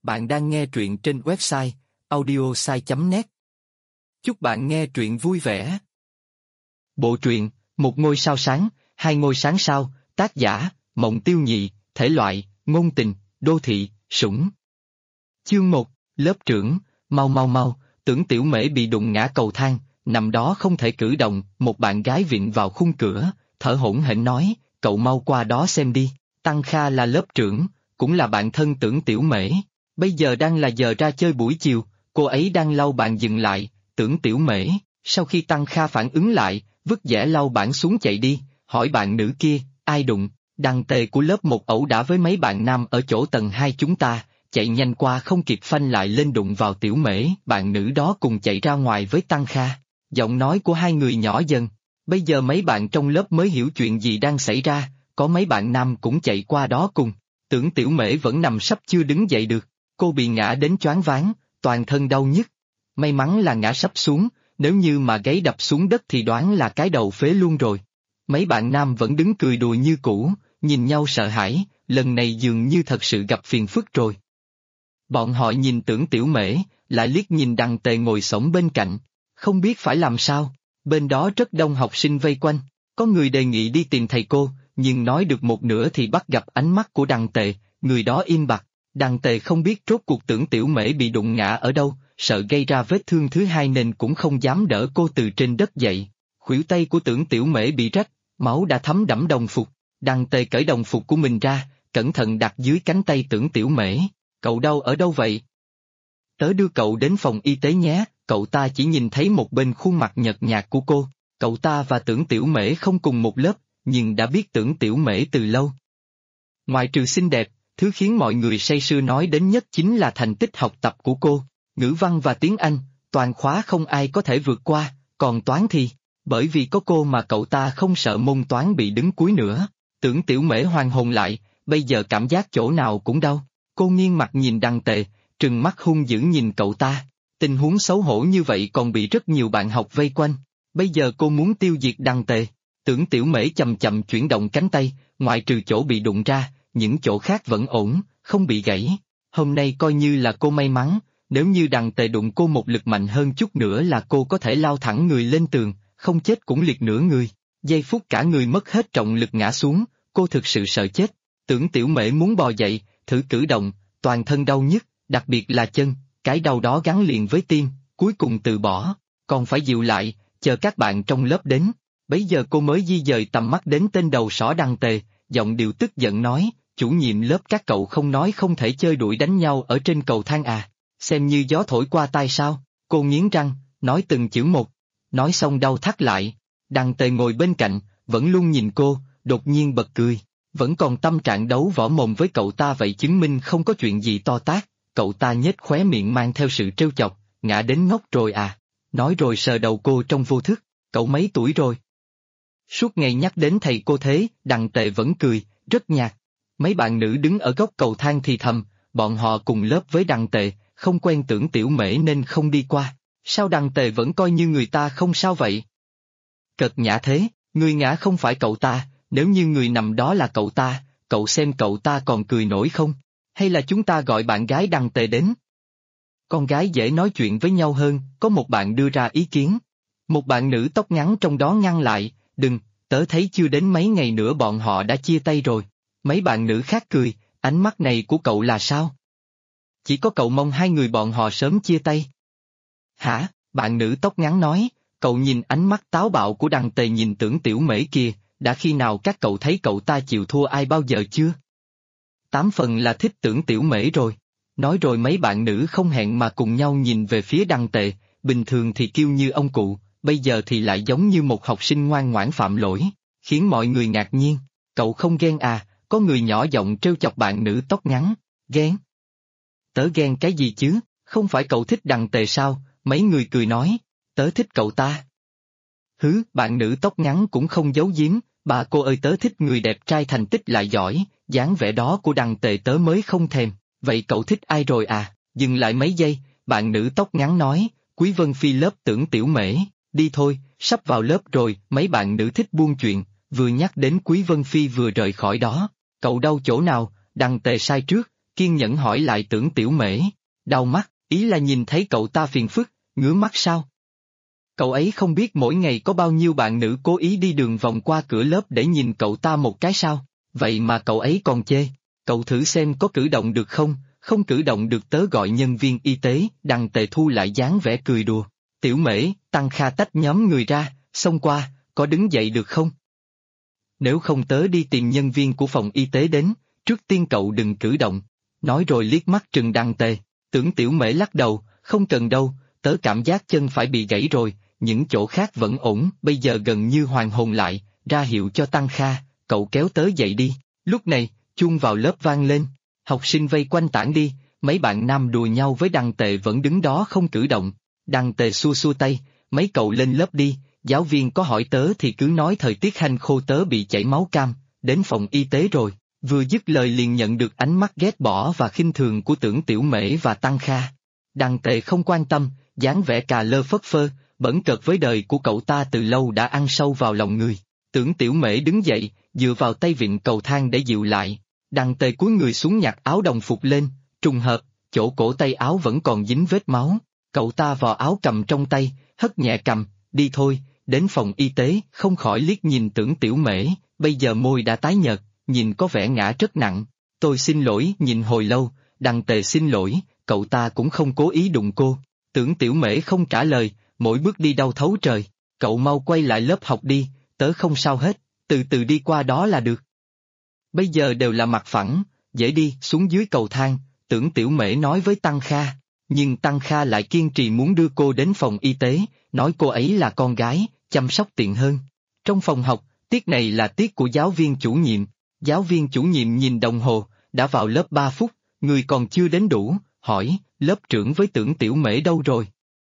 Bạn đang nghe truyện trên website audiosai.net. Chúc bạn nghe truyện vui vẻ. Bộ truyện, một ngôi sao sáng, hai ngôi sáng sao, tác giả, Mộng Tiêu Nhị, thể loại, ngôn tình, đô thị, sủng. Chương 1, lớp trưởng, mau, tưởng Tiểu Mễ bị đụng ngã cầu thang, nằm đó không thể cử động, một bạn gái vịn vào khung cửa, thở hổn hển nói, cậu mau qua đó xem đi. Tăng Kha là lớp trưởng, cũng là bạn thân Tưởng Tiểu Mễ. Bây giờ đang là giờ ra chơi buổi chiều, cô ấy đang lau bàn dừng lại, Tưởng Tiểu Mễ, sau khi Tăng Kha phản ứng lại, vứt dẻ lau bảng xuống chạy đi, hỏi bạn nữ kia, ai đụng, Đăng Tề của lớp 1 ẩu đả với mấy bạn nam ở chỗ tầng 2 chúng ta, chạy nhanh qua không kịp phanh lại lên đụng vào Tiểu Mễ, bạn nữ đó cùng chạy ra ngoài với Tăng Kha. Giọng nói của hai người nhỏ dần, bây giờ mấy bạn trong lớp mới hiểu chuyện gì đang xảy ra, có mấy bạn nam cũng chạy qua đó cùng, Tưởng Tiểu Mễ vẫn nằm sắp chưa đứng dậy được. Cô bị ngã đến choáng váng, toàn thân đau nhức. May mắn là ngã sắp xuống, nếu như mà gáy đập xuống đất thì đoán là cái đầu phế luôn rồi. Mấy bạn nam vẫn đứng cười đùa như cũ, nhìn nhau sợ hãi, lần này dường như thật sự gặp phiền phức rồi. Bọn họ nhìn Tưởng Tiểu Mễ, lại liếc nhìn Đăng Tề ngồi xổm bên cạnh, không biết phải làm sao. Bên đó rất đông học sinh vây quanh, có người đề nghị đi tìm thầy cô, nhưng nói được một nửa thì bắt gặp ánh mắt của Đăng Tề, người đó im bặt. Đăng Tề không biết rốt cuộc Tưởng Tiểu Mễ bị đụng ngã ở đâu, sợ gây ra vết thương thứ hai nên cũng không dám đỡ cô từ trên đất dậy. Khuỷu tay của Tưởng Tiểu Mễ bị rách, máu đã thấm đẫm đồng phục. Đăng Tề cởi đồng phục của mình ra, cẩn thận đặt dưới cánh tay Tưởng Tiểu Mễ. Cậu đau ở đâu vậy? Tớ đưa cậu đến phòng y tế nhé. Cậu ta chỉ nhìn thấy một bên khuôn mặt nhợt nhạt của cô. Cậu ta và Tưởng Tiểu Mễ không cùng một lớp, nhưng đã biết Tưởng Tiểu Mễ từ lâu. Ngoại trừ xinh đẹp, thứ khiến mọi người say sưa nói đến nhất chính là thành tích học tập của cô, ngữ văn và tiếng Anh, toàn khóa không ai có thể vượt qua, còn toán thì, bởi vì có cô mà cậu ta không sợ môn toán bị đứng cuối nữa. Tưởng Tiểu Mễ hoàn hồn lại, bây giờ cảm giác chỗ nào cũng đau, cô nghiêng mặt nhìn Đăng Tề, trừng mắt hung dữ nhìn cậu ta, tình huống xấu hổ như vậy còn bị rất nhiều bạn học vây quanh, bây giờ cô muốn tiêu diệt Đăng Tề. Tưởng Tiểu Mễ chậm chậm chuyển động cánh tay, ngoại trừ chỗ bị đụng ra, những chỗ khác vẫn ổn, không bị gãy. Hôm nay coi như là cô may mắn, nếu như Đăng Tề đụng cô một lực mạnh hơn chút nữa là cô có thể lao thẳng người lên tường, không chết cũng liệt nửa người. Giây phút cả người mất hết trọng lực ngã xuống, cô thực sự sợ chết. Tưởng Tiểu Mễ muốn bò dậy, thử cử động, toàn thân đau nhức, đặc biệt là chân, cái đau đó gắn liền với tim, cuối cùng từ bỏ, còn phải dịu lại, chờ các bạn trong lớp đến. Bấy giờ cô mới di dời tầm mắt đến tên đầu sỏ Đăng Tề, giọng điệu tức giận nói, chủ nhiệm lớp các cậu không nói không thể chơi đuổi đánh nhau ở trên cầu thang à, xem như gió thổi qua tai sao. Cô nghiến răng, nói từng chữ một, nói xong đau thắt lại. Đăng Tề ngồi bên cạnh, vẫn luôn nhìn cô, đột nhiên bật cười, vẫn còn tâm trạng đấu võ mồm với cậu ta vậy chứng minh không có chuyện gì to tát. Cậu ta nhếch khóe miệng mang theo sự trêu chọc, ngã đến ngốc rồi à, nói rồi sờ đầu cô trong vô thức, cậu mấy tuổi rồi? Suốt ngày nhắc đến thầy cô thế, Đăng Tề vẫn cười, rất nhạt. Mấy bạn nữ đứng ở góc cầu thang thì thầm, bọn họ cùng lớp với Đăng Tề, không quen Tưởng Tiểu Mễ nên không đi qua. Sao Đăng Tề vẫn coi như người ta không sao vậy? Cợt nhã thế, người ngã không phải cậu ta, nếu như người nằm đó là cậu ta, cậu xem cậu ta còn cười nổi không? Hay là chúng ta gọi bạn gái Đăng Tề đến? Con gái dễ nói chuyện với nhau hơn, có một bạn đưa ra ý kiến. Một bạn nữ tóc ngắn trong đó ngăn lại, đừng, tớ thấy chưa đến mấy ngày nữa bọn họ đã chia tay rồi. Mấy bạn nữ khác cười, ánh mắt này của cậu là sao? Chỉ có cậu mong hai người bọn họ sớm chia tay. Hả? Bạn nữ tóc ngắn nói, cậu nhìn ánh mắt táo bạo của Đăng Tề nhìn Tưởng Tiểu Mễ kia, đã khi nào các cậu thấy cậu ta chịu thua ai bao giờ chưa? 8 phần là thích Tưởng Tiểu Mễ rồi. Nói rồi mấy bạn nữ không hẹn mà cùng nhau nhìn về phía Đăng Tề, bình thường thì kiêu như ông cụ, bây giờ thì lại giống như một học sinh ngoan ngoãn phạm lỗi, khiến mọi người ngạc nhiên. Cậu không ghen à? Có người nhỏ giọng trêu chọc bạn nữ tóc ngắn. Ghen? Tớ ghen cái gì chứ, không phải cậu thích Đăng Tề sao? Mấy người cười nói, tớ thích cậu ta. Hứ, bạn nữ tóc ngắn cũng không giấu giếm, bà cô ơi tớ thích người đẹp trai thành tích lại giỏi, dáng vẻ đó của Đăng Tề tớ mới không thèm. Vậy cậu thích ai rồi à? Dừng lại mấy giây, bạn nữ tóc ngắn nói, Quý Vân Phi lớp Tưởng Tiểu Mễ, đi thôi, sắp vào lớp rồi. Mấy bạn nữ thích buôn chuyện, vừa nhắc đến Quý Vân Phi vừa rời khỏi đó. Cậu đau chỗ nào? Đăng Tề sai trước, kiên nhẫn hỏi lại Tưởng Tiểu Mễ. Đau mắt, ý là nhìn thấy cậu ta phiền phức, ngứa mắt sao? Cậu ấy không biết mỗi ngày có bao nhiêu bạn nữ cố ý đi đường vòng qua cửa lớp để nhìn cậu ta một cái sao? Vậy mà cậu ấy còn chê. Cậu thử xem có cử động được không, không cử động được tớ gọi nhân viên y tế. Đằng Tề Thu lại dáng vẻ cười đùa. Tiểu Mễ, Tăng Kha tách nhóm người ra, xông qua, có đứng dậy được không? Nếu không tớ đi tìm nhân viên của phòng y tế đến, trước tiên cậu đừng cử động. Nói rồi liếc mắt trừng Đằng Tề. Tưởng Tiểu Mễ lắc đầu, không cần đâu, tớ cảm giác chân phải bị gãy rồi, những chỗ khác vẫn ổn. Bây giờ gần như hoàn hồn lại, ra hiệu cho Tăng Kha, cậu kéo tớ dậy đi. Lúc này, chuông vào lớp vang lên, học sinh vây quanh tản đi, mấy bạn nam đùa nhau với Đằng Tề vẫn đứng đó không cử động. Đằng Tề xua xua tay, mấy cậu lên lớp đi, giáo viên có hỏi tớ thì cứ nói thời tiết hanh khô tớ bị chảy máu cam, đến phòng y tế rồi. Vừa dứt lời liền nhận được ánh mắt ghét bỏ và khinh thường của Tưởng Tiểu Mễ và Tăng Kha. Đằng Tề không quan tâm, dáng vẻ cà lơ phất phơ, bẩn cợt với đời của cậu ta từ lâu đã ăn sâu vào lòng người. Tưởng Tiểu Mễ đứng dậy, dựa vào tay vịn cầu thang để dịu lại. Đằng Tề cúi người xuống nhặt áo đồng phục lên, trùng hợp, chỗ cổ tay áo vẫn còn dính vết máu. Cậu ta vò áo cầm trong tay, hất nhẹ cầm, đi thôi, đến phòng y tế. Không khỏi liếc nhìn Tưởng Tiểu Mễ, bây giờ môi đã tái nhợt, nhìn có vẻ ngã rất nặng. Tôi xin lỗi. Nhìn hồi lâu, Đằng Tề xin lỗi, cậu ta cũng không cố ý đụng cô. Tưởng Tiểu Mễ không trả lời, mỗi bước đi đau thấu trời. Cậu mau quay lại lớp học đi, tớ không sao hết, từ từ đi qua đó là được. Bây giờ đều là mặt phẳng, dễ đi. Xuống dưới cầu thang, Tưởng Tiểu Mễ nói với Tăng Kha, nhưng Tăng Kha lại kiên trì muốn đưa cô đến phòng y tế, nói cô ấy là con gái, chăm sóc tiện hơn. Trong phòng học, tiết này là tiết của giáo viên chủ nhiệm. Giáo viên chủ nhiệm nhìn đồng hồ, đã vào lớp 3 phút, người còn chưa đến đủ, hỏi, lớp trưởng với Tưởng Tiểu Mễ đâu rồi?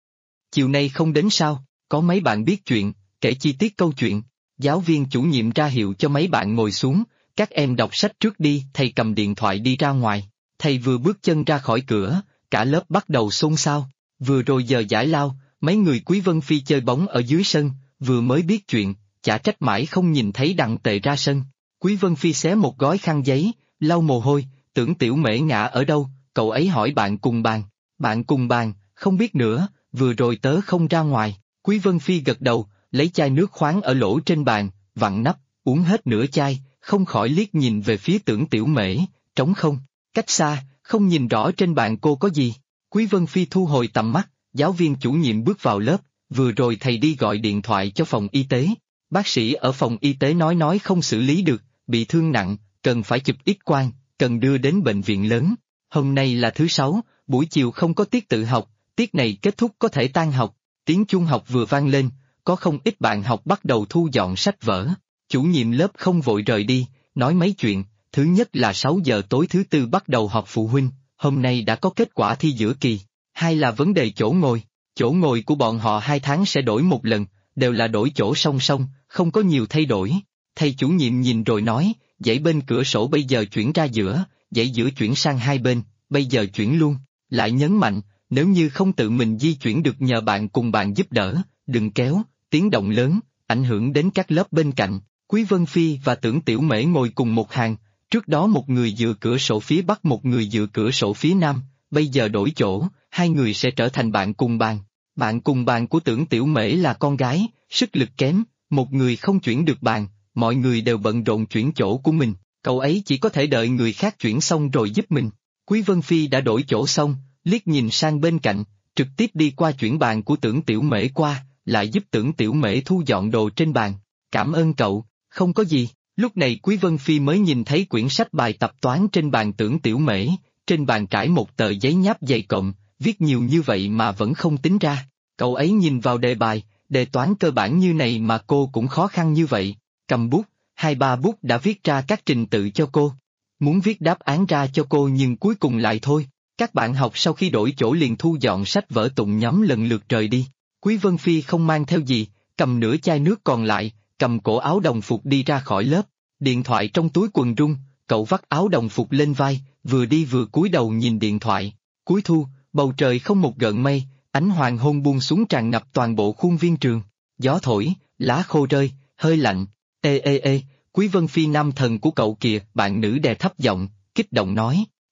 Chiều nay không đến sao? Có mấy bạn biết chuyện, kể chi tiết câu chuyện. Giáo viên chủ nhiệm ra hiệu cho mấy bạn ngồi xuống, các em đọc sách trước đi. Thầy cầm điện thoại đi ra ngoài. Thầy vừa bước chân ra khỏi cửa, cả lớp bắt đầu xôn xao. Vừa rồi giờ giải lao, mấy người Quý Vân Phi chơi bóng ở dưới sân, vừa mới biết chuyện, chả trách mãi không nhìn thấy Đằng Tề ra sân. Quý Vân Phi xé một gói khăn giấy, lau mồ hôi. Tưởng Tiểu Mễ ngã ở đâu? Cậu ấy hỏi bạn cùng bàn. Bạn cùng bàn, không biết nữa, vừa rồi tớ không ra ngoài. Quý Vân Phi gật đầu, lấy chai nước khoáng ở lỗ trên bàn, vặn nắp, uống hết nửa chai, không khỏi liếc nhìn về phía Tưởng Tiểu Mễ, trống không, cách xa, không nhìn rõ trên bàn cô có gì. Quý Vân Phi thu hồi tầm mắt, giáo viên chủ nhiệm bước vào lớp, vừa rồi thầy đi gọi điện thoại cho phòng y tế. Bác sĩ ở phòng y tế nói không xử lý được, bị thương nặng, cần phải chụp X-quang, cần đưa đến bệnh viện lớn. Hôm nay là thứ 6, buổi chiều không có tiết tự học, tiết này kết thúc có thể tan học. Tiếng chuông học vừa vang lên, có không ít bạn học bắt đầu thu dọn sách vở. Chủ nhiệm lớp không vội rời đi, nói mấy chuyện. Thứ nhất là 6 giờ tối thứ tư bắt đầu họp phụ huynh, hôm nay đã có kết quả thi giữa kỳ. Hai là vấn đề chỗ ngồi. Chỗ ngồi của bọn họ 2 tháng sẽ đổi một lần, đều là đổi chỗ song song, không có nhiều thay đổi. Thầy chủ nhiệm nhìn rồi nói, dãy bên cửa sổ bây giờ chuyển ra giữa, dãy giữa chuyển sang hai bên, bây giờ chuyển luôn. Lại nhấn mạnh, nếu như không tự mình di chuyển được nhờ bạn cùng bạn giúp đỡ, đừng kéo, tiếng động lớn, ảnh hưởng đến các lớp bên cạnh. Quý Vân Phi và Tưởng Tiểu Mễ ngồi cùng một hàng, trước đó một người dựa cửa sổ phía bắc một người dựa cửa sổ phía nam, bây giờ đổi chỗ, hai người sẽ trở thành bạn cùng bàn. Bạn cùng bàn của Tưởng Tiểu Mễ là con gái, sức lực kém, một người không chuyển được bàn, mọi người đều bận rộn chuyển chỗ của mình, cậu ấy chỉ có thể đợi người khác chuyển xong rồi giúp mình. Quý Vân Phi đã đổi chỗ xong, liếc nhìn sang bên cạnh, trực tiếp đi qua chuyển bàn của Tưởng Tiểu Mễ qua, lại giúp Tưởng Tiểu Mễ thu dọn đồ trên bàn. Cảm ơn cậu, không có gì. Lúc này Quý Vân Phi mới nhìn thấy quyển sách bài tập toán trên bàn Tưởng Tiểu Mễ, trên bàn trải một tờ giấy nháp dày cộm, viết nhiều như vậy mà vẫn không tính ra. Cậu ấy nhìn vào đề bài, đề toán cơ bản như này mà cô cũng khó khăn như vậy, cầm bút, 2-3 bút đã viết ra các trình tự cho cô. Muốn viết đáp án ra cho cô nhưng cuối cùng lại thôi. Các bạn học sau khi đổi chỗ liền thu dọn sách vở tụng nhóm lần lượt rời đi. Quý Vân Phi không mang theo gì, cầm nửa chai nước còn lại, cầm cổ áo đồng phục đi ra khỏi lớp. Điện thoại trong túi quần rung, cậu vắt áo đồng phục lên vai, vừa đi vừa cúi đầu nhìn điện thoại. Cuối thu, bầu trời không một gợn mây, ánh hoàng hôn buông xuống tràn ngập toàn bộ khuôn viên trường. Gió thổi, lá khô rơi, hơi lạnh. Ê ê ê, Quý Vân Phi nam thần của cậu kìa, bạn nữ đè thấp giọng, kích động nói.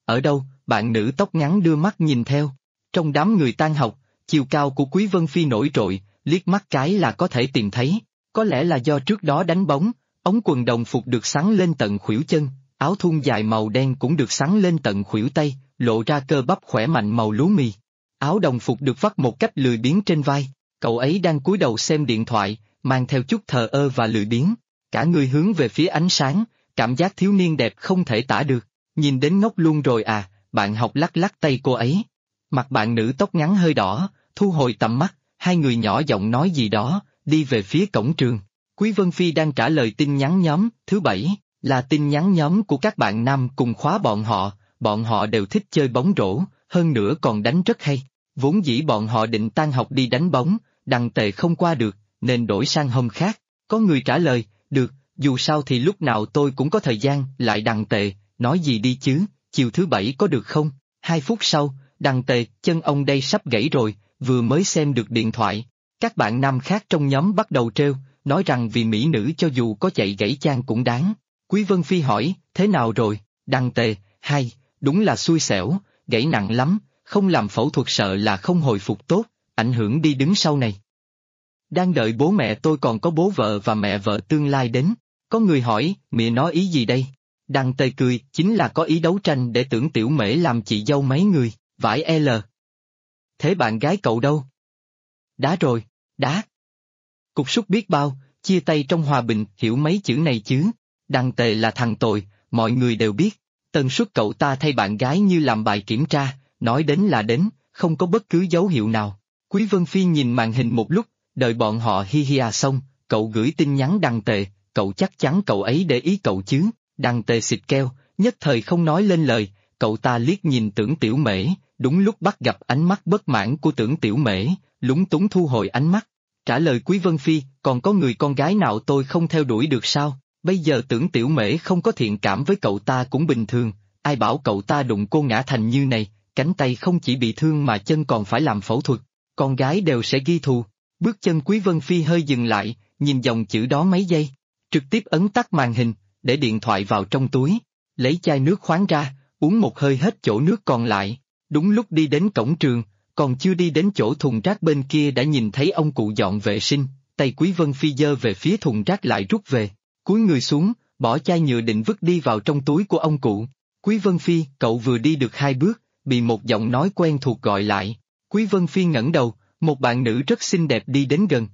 Ở đâu? Bạn nữ tóc ngắn đưa mắt nhìn theo. Trong đám người tan học, chiều cao của Quý Vân Phi nổi trội, liếc mắt cái là có thể tìm thấy. Có lẽ là do trước đó đánh bóng, ống quần đồng phục được xắn lên tận khuỷu chân, áo thun dài màu đen cũng được xắn lên tận khuỷu tay, lộ ra cơ bắp khỏe mạnh màu lúa mì. Áo đồng phục được vắt một cách lười biếng trên vai, cậu ấy đang cúi đầu xem điện thoại, mang theo chút thờ ơ và lười biếng. Cả người hướng về phía ánh sáng, cảm giác thiếu niên đẹp không thể tả được. Nhìn đến ngốc luôn rồi à, bạn học lắc lắc tay cô ấy. Mặt bạn nữ tóc ngắn hơi đỏ, thu hồi tầm mắt, hai người nhỏ giọng nói gì đó, đi về phía cổng trường. Quý Vân Phi đang trả lời tin nhắn nhóm, thứ bảy, là tin nhắn nhóm của các bạn nam cùng khóa bọn họ đều thích chơi bóng rổ, hơn nữa còn đánh rất hay. Vốn dĩ bọn họ định tan học đi đánh bóng, Đằng Tề không qua được, nên đổi sang hôm khác. Có người trả lời, được, dù sao thì lúc nào tôi cũng có thời gian, lại Đằng Tề, nói gì đi chứ, chiều thứ bảy có được không? 2 phút sau, Đằng Tề, chân ông đây sắp gãy rồi, vừa mới xem được điện thoại. Các bạn nam khác trong nhóm bắt đầu trêu, nói rằng vì mỹ nữ cho dù có chạy gãy chan cũng đáng. Quý Vân Phi hỏi, thế nào rồi? Đằng Tề, hay, đúng là xui xẻo, gãy nặng lắm, không làm phẫu thuật sợ là không hồi phục tốt, ảnh hưởng đi đứng sau này. Đang đợi bố mẹ tôi còn có bố vợ và mẹ vợ tương lai đến. Có người hỏi, mẹ nói ý gì đây? Đằng Tề cười, chính là có ý đấu tranh để tưởng Tiểu Mễ làm chị dâu mấy người, vải L. Thế bạn gái cậu đâu? Đá rồi, đá. Cục súc biết bao, chia tay trong hòa bình, hiểu mấy chữ này chứ? Đằng Tề là thằng tồi, mọi người đều biết. Tần suất cậu ta thay bạn gái như làm bài kiểm tra, nói đến là đến, không có bất cứ dấu hiệu nào. Quý Vân Phi nhìn màn hình một lúc, đợi bọn họ hi hi à xong, cậu gửi tin nhắn Đằng Tề, cậu chắc chắn cậu ấy để ý cậu chứ? Đằng Tề xịt keo, nhất thời không nói lên lời, cậu ta liếc nhìn Tưởng Tiểu Mễ, đúng lúc bắt gặp ánh mắt bất mãn của Tưởng Tiểu Mễ, lúng túng thu hồi ánh mắt. Trả lời Quý Vân Phi, còn có người con gái nào tôi không theo đuổi được sao? Bây giờ Tưởng Tiểu Mễ không có thiện cảm với cậu ta cũng bình thường, ai bảo cậu ta đụng cô ngã thành như này, cánh tay không chỉ bị thương mà chân còn phải làm phẫu thuật, con gái đều sẽ ghi thù. Bước chân Quý Vân Phi hơi dừng lại, nhìn dòng chữ đó mấy giây, trực tiếp ấn tắt màn hình, để điện thoại vào trong túi, lấy chai nước khoáng ra, uống một hơi hết chỗ nước còn lại. Đúng lúc đi đến cổng trường, còn chưa đi đến chỗ thùng rác bên kia đã nhìn thấy ông cụ dọn vệ sinh, tay Quý Vân Phi giơ về phía thùng rác lại rút về, cúi người xuống, bỏ chai nhựa định vứt đi vào trong túi của ông cụ. Quý Vân Phi, cậu vừa đi được 2 bước, bị một giọng nói quen thuộc gọi lại. Quý Vân Phi ngẩng đầu, một bạn nữ rất xinh đẹp đi đến gần.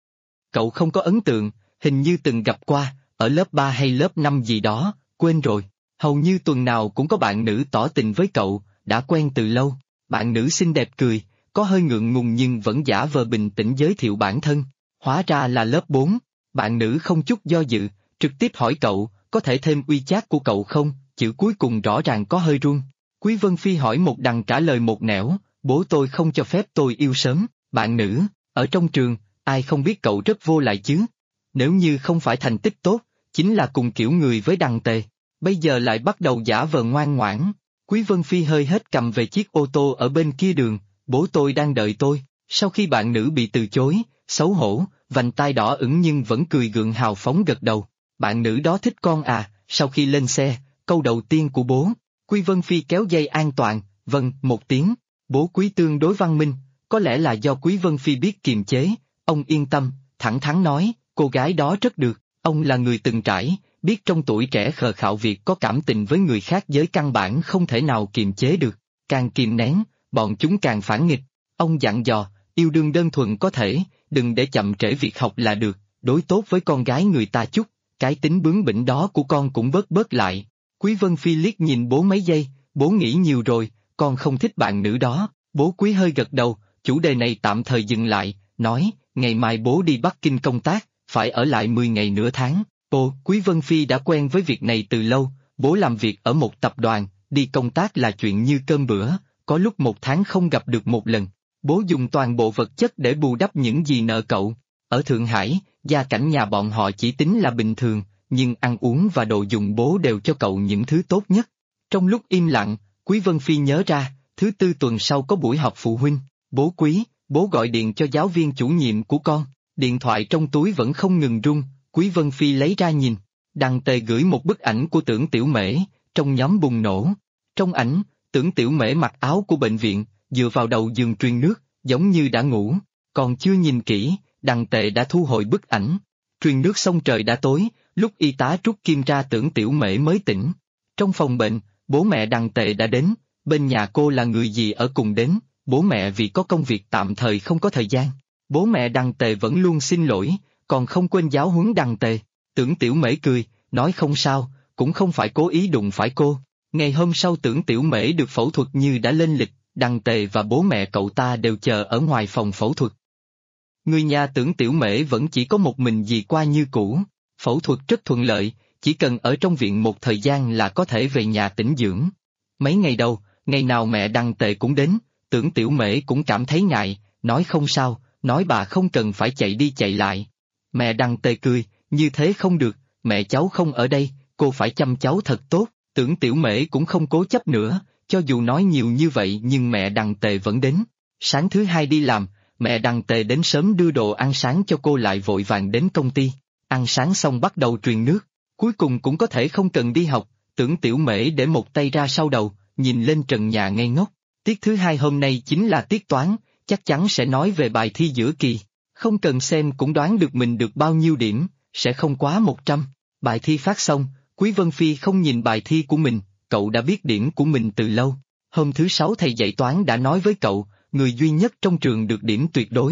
Cậu không có ấn tượng, hình như từng gặp qua, ở lớp 3 hay lớp 5 gì đó, quên rồi. Hầu như tuần nào cũng có bạn nữ tỏ tình với cậu, đã quen từ lâu. Bạn nữ xinh đẹp cười, có hơi ngượng ngùng nhưng vẫn giả vờ bình tĩnh giới thiệu bản thân. Hóa ra là lớp 4. Bạn nữ không chút do dự, trực tiếp hỏi cậu, có thể thêm WeChat của cậu không? Chữ cuối cùng rõ ràng có hơi run. Quý Vân Phi hỏi một đằng trả lời một nẻo, bố tôi không cho phép tôi yêu sớm. Bạn nữ, ở trong trường, ai không biết cậu rất vô lại chứ? Nếu như không phải thành tích tốt, chính là cùng kiểu người với Đằng Tề. Bây giờ lại bắt đầu giả vờ ngoan ngoãn. Quý Vân Phi hơi hết cầm về chiếc ô tô ở bên kia đường, bố tôi đang đợi tôi. Sau khi bạn nữ bị từ chối, xấu hổ, vành tai đỏ ửng nhưng vẫn cười gượng hào phóng gật đầu. Bạn nữ đó thích con à? Sau khi lên xe, câu đầu tiên của bố. Quý Vân Phi kéo dây an toàn, vâng, một tiếng. Bố Quý tương đối văn minh, có lẽ là do Quý Vân Phi biết kiềm chế. Ông yên tâm, thẳng thắn nói, cô gái đó rất được. Ông là người từng trải, biết trong tuổi trẻ khờ khạo việc có cảm tình với người khác giới căn bản không thể nào kiềm chế được. Càng kìm nén, bọn chúng càng phản nghịch. Ông dặn dò, yêu đương đơn thuần có thể, đừng để chậm trễ việc học là được, đối tốt với con gái người ta chút, cái tính bướng bỉnh đó của con cũng bớt bớt lại. Quý Vân Phi liếc nhìn bố mấy giây, bố nghĩ nhiều rồi, con không thích bạn nữ đó. Bố Quý hơi gật đầu, chủ đề này tạm thời dừng lại, nói, ngày mai bố đi Bắc Kinh công tác, phải ở lại 10 ngày nửa tháng. Quý Vân Phi đã quen với việc này từ lâu, bố làm việc ở một tập đoàn, đi công tác là chuyện như cơm bữa, có lúc 1 tháng không gặp được một lần. Bố dùng toàn bộ vật chất để bù đắp những gì nợ cậu. Ở Thượng Hải, gia cảnh nhà bọn họ chỉ tính là bình thường, nhưng ăn uống và đồ dùng bố đều cho cậu những thứ tốt nhất. Trong lúc im lặng, Quý Vân Phi nhớ ra, thứ Tư tuần sau có buổi họp phụ huynh. Bố Quý, bố gọi điện cho giáo viên chủ nhiệm của con. Điện thoại trong túi vẫn không ngừng rung, Quý Vân Phi lấy ra nhìn. Đằng Tề gửi một bức ảnh của Tưởng Tiểu Mễ, trong nhóm bùng nổ. Trong ảnh, Tưởng Tiểu Mễ mặc áo của bệnh viện, dựa vào đầu giường truyền nước, giống như đã ngủ, còn chưa nhìn kỹ, Đằng Tệ đã thu hồi bức ảnh. Truyền nước xong trời đã tối, lúc y tá rút kim ra Tưởng Tiểu Mễ mới tỉnh. Trong phòng bệnh, bố mẹ Đằng Tệ đã đến, bên nhà cô là người gì ở cùng đến, bố mẹ vì có công việc tạm thời không có thời gian. Bố mẹ Đằng Tệ vẫn luôn xin lỗi, còn không quên giáo huấn Đằng Tệ. Tưởng Tiểu Mễ cười, nói không sao, cũng không phải cố ý đụng phải cô. Ngày hôm sau Tưởng Tiểu Mễ được phẫu thuật như đã lên lịch, Đằng Tệ và bố mẹ cậu ta đều chờ ở ngoài phòng phẫu thuật. Người nhà Tưởng Tiểu Mễ vẫn chỉ có một mình dì qua như cũ, phẫu thuật rất thuận lợi, chỉ cần ở trong viện một thời gian là có thể về nhà tĩnh dưỡng. Mấy ngày đầu, ngày nào mẹ Đằng Tệ cũng đến, Tưởng Tiểu Mễ cũng cảm thấy ngại, nói không sao, nói bà không cần phải chạy đi chạy lại. Mẹ Đằng Tệ cười, như thế không được, mẹ cháu không ở đây, cô phải chăm cháu thật tốt. Tưởng Tiểu Mễ cũng không cố chấp nữa, cho dù nói nhiều như vậy nhưng mẹ Đằng Tệ vẫn đến. Sáng thứ hai đi làm, mẹ Đằng Tệ đến sớm đưa đồ ăn sáng cho cô lại vội vàng đến công ty. Ăn sáng xong bắt đầu truyền nước, cuối cùng cũng có thể không cần đi học, Tưởng Tiểu Mễ để một tay ra sau đầu, nhìn lên trần nhà ngây ngốc. Tiết thứ hai hôm nay chính là tiết toán, chắc chắn sẽ nói về bài thi giữa kỳ. Không cần xem cũng đoán được mình được bao nhiêu điểm, sẽ không quá 100. Bài thi phát xong, Quý Vân Phi không nhìn bài thi của mình, cậu đã biết điểm của mình từ lâu. Hôm thứ sáu thầy dạy toán đã nói với cậu, người duy nhất trong trường được điểm tuyệt đối,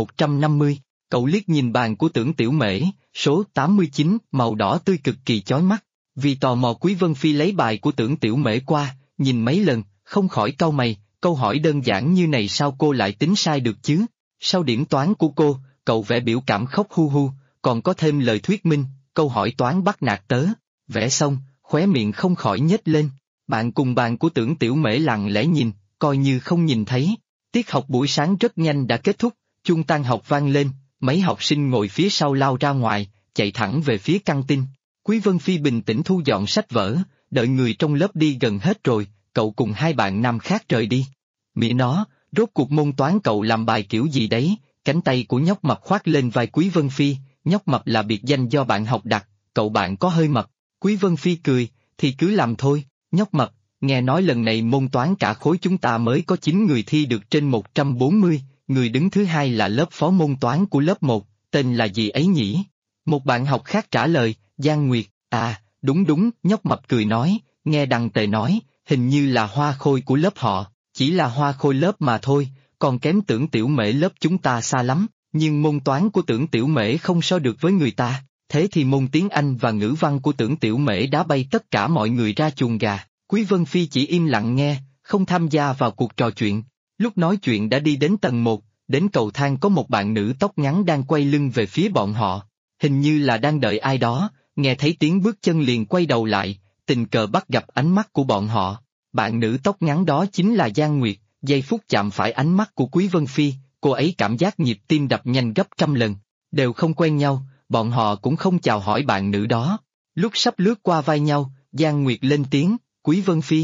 150. Cậu liếc nhìn bàn của Tưởng Tiểu Mễ, số 89, màu đỏ tươi cực kỳ chói mắt. Vì tò mò Quý Vân Phi lấy bài của Tưởng Tiểu Mễ qua, nhìn mấy lần, không khỏi cau mày, câu hỏi đơn giản như này sao cô lại tính sai được chứ? Sau điểm toán của cô, cậu vẽ biểu cảm khóc hu hu, còn có thêm lời thuyết minh, câu hỏi toán bắt nạt tớ. Vẽ xong, khóe miệng không khỏi nhếch lên. Bạn cùng bàn của Tưởng Tiểu Mễ lặng lẽ nhìn, coi như không nhìn thấy. Tiết học buổi sáng rất nhanh đã kết thúc, chuông tan học vang lên, mấy học sinh ngồi phía sau lao ra ngoài, chạy thẳng về phía căng tin. Quý Vân Phi bình tĩnh thu dọn sách vở, đợi người trong lớp đi gần hết rồi, cậu cùng hai bạn nam khác rời đi. Mẹ nó, rốt cuộc môn toán cậu làm bài kiểu gì đấy? Cánh tay của nhóc mập khoác lên vai Quý Vân Phi, nhóc mập là biệt danh do bạn học đặt, cậu bạn có hơi mập. Quý Vân Phi cười, thì cứ làm thôi, nhóc mập, nghe nói lần này môn toán cả khối chúng ta mới có 9 người thi được trên 140, người đứng thứ hai là lớp phó môn toán của lớp 1, tên là gì ấy nhỉ? Một bạn học khác trả lời, Giang Nguyệt, à, đúng đúng, nhóc mập cười nói, nghe Đằng Tề nói, hình như là Hoa Khôi của lớp họ, chỉ là Hoa Khôi lớp mà thôi, còn kém Tưởng Tiểu Mễ lớp chúng ta xa lắm, nhưng môn toán của Tưởng Tiểu Mễ không so được với người ta. Thế thì môn tiếng Anh và ngữ văn của Tưởng Tiểu Mễ đá bay tất cả mọi người ra chuồng gà. Quý Vân Phi chỉ im lặng nghe, không tham gia vào cuộc trò chuyện. Lúc nói chuyện đã đi đến tầng 1, đến cầu thang có một bạn nữ tóc ngắn đang quay lưng về phía bọn họ. Hình như là đang đợi ai đó, nghe thấy tiếng bước chân liền quay đầu lại, tình cờ bắt gặp ánh mắt của bọn họ. Bạn nữ tóc ngắn đó chính là Giang Nguyệt, giây phút chạm phải ánh mắt của Quý Vân Phi, cô ấy cảm giác nhịp tim đập nhanh gấp trăm lần. Đều không quen nhau, bọn họ cũng không chào hỏi bạn nữ đó. Lúc sắp lướt qua vai nhau, Giang Nguyệt lên tiếng, Quý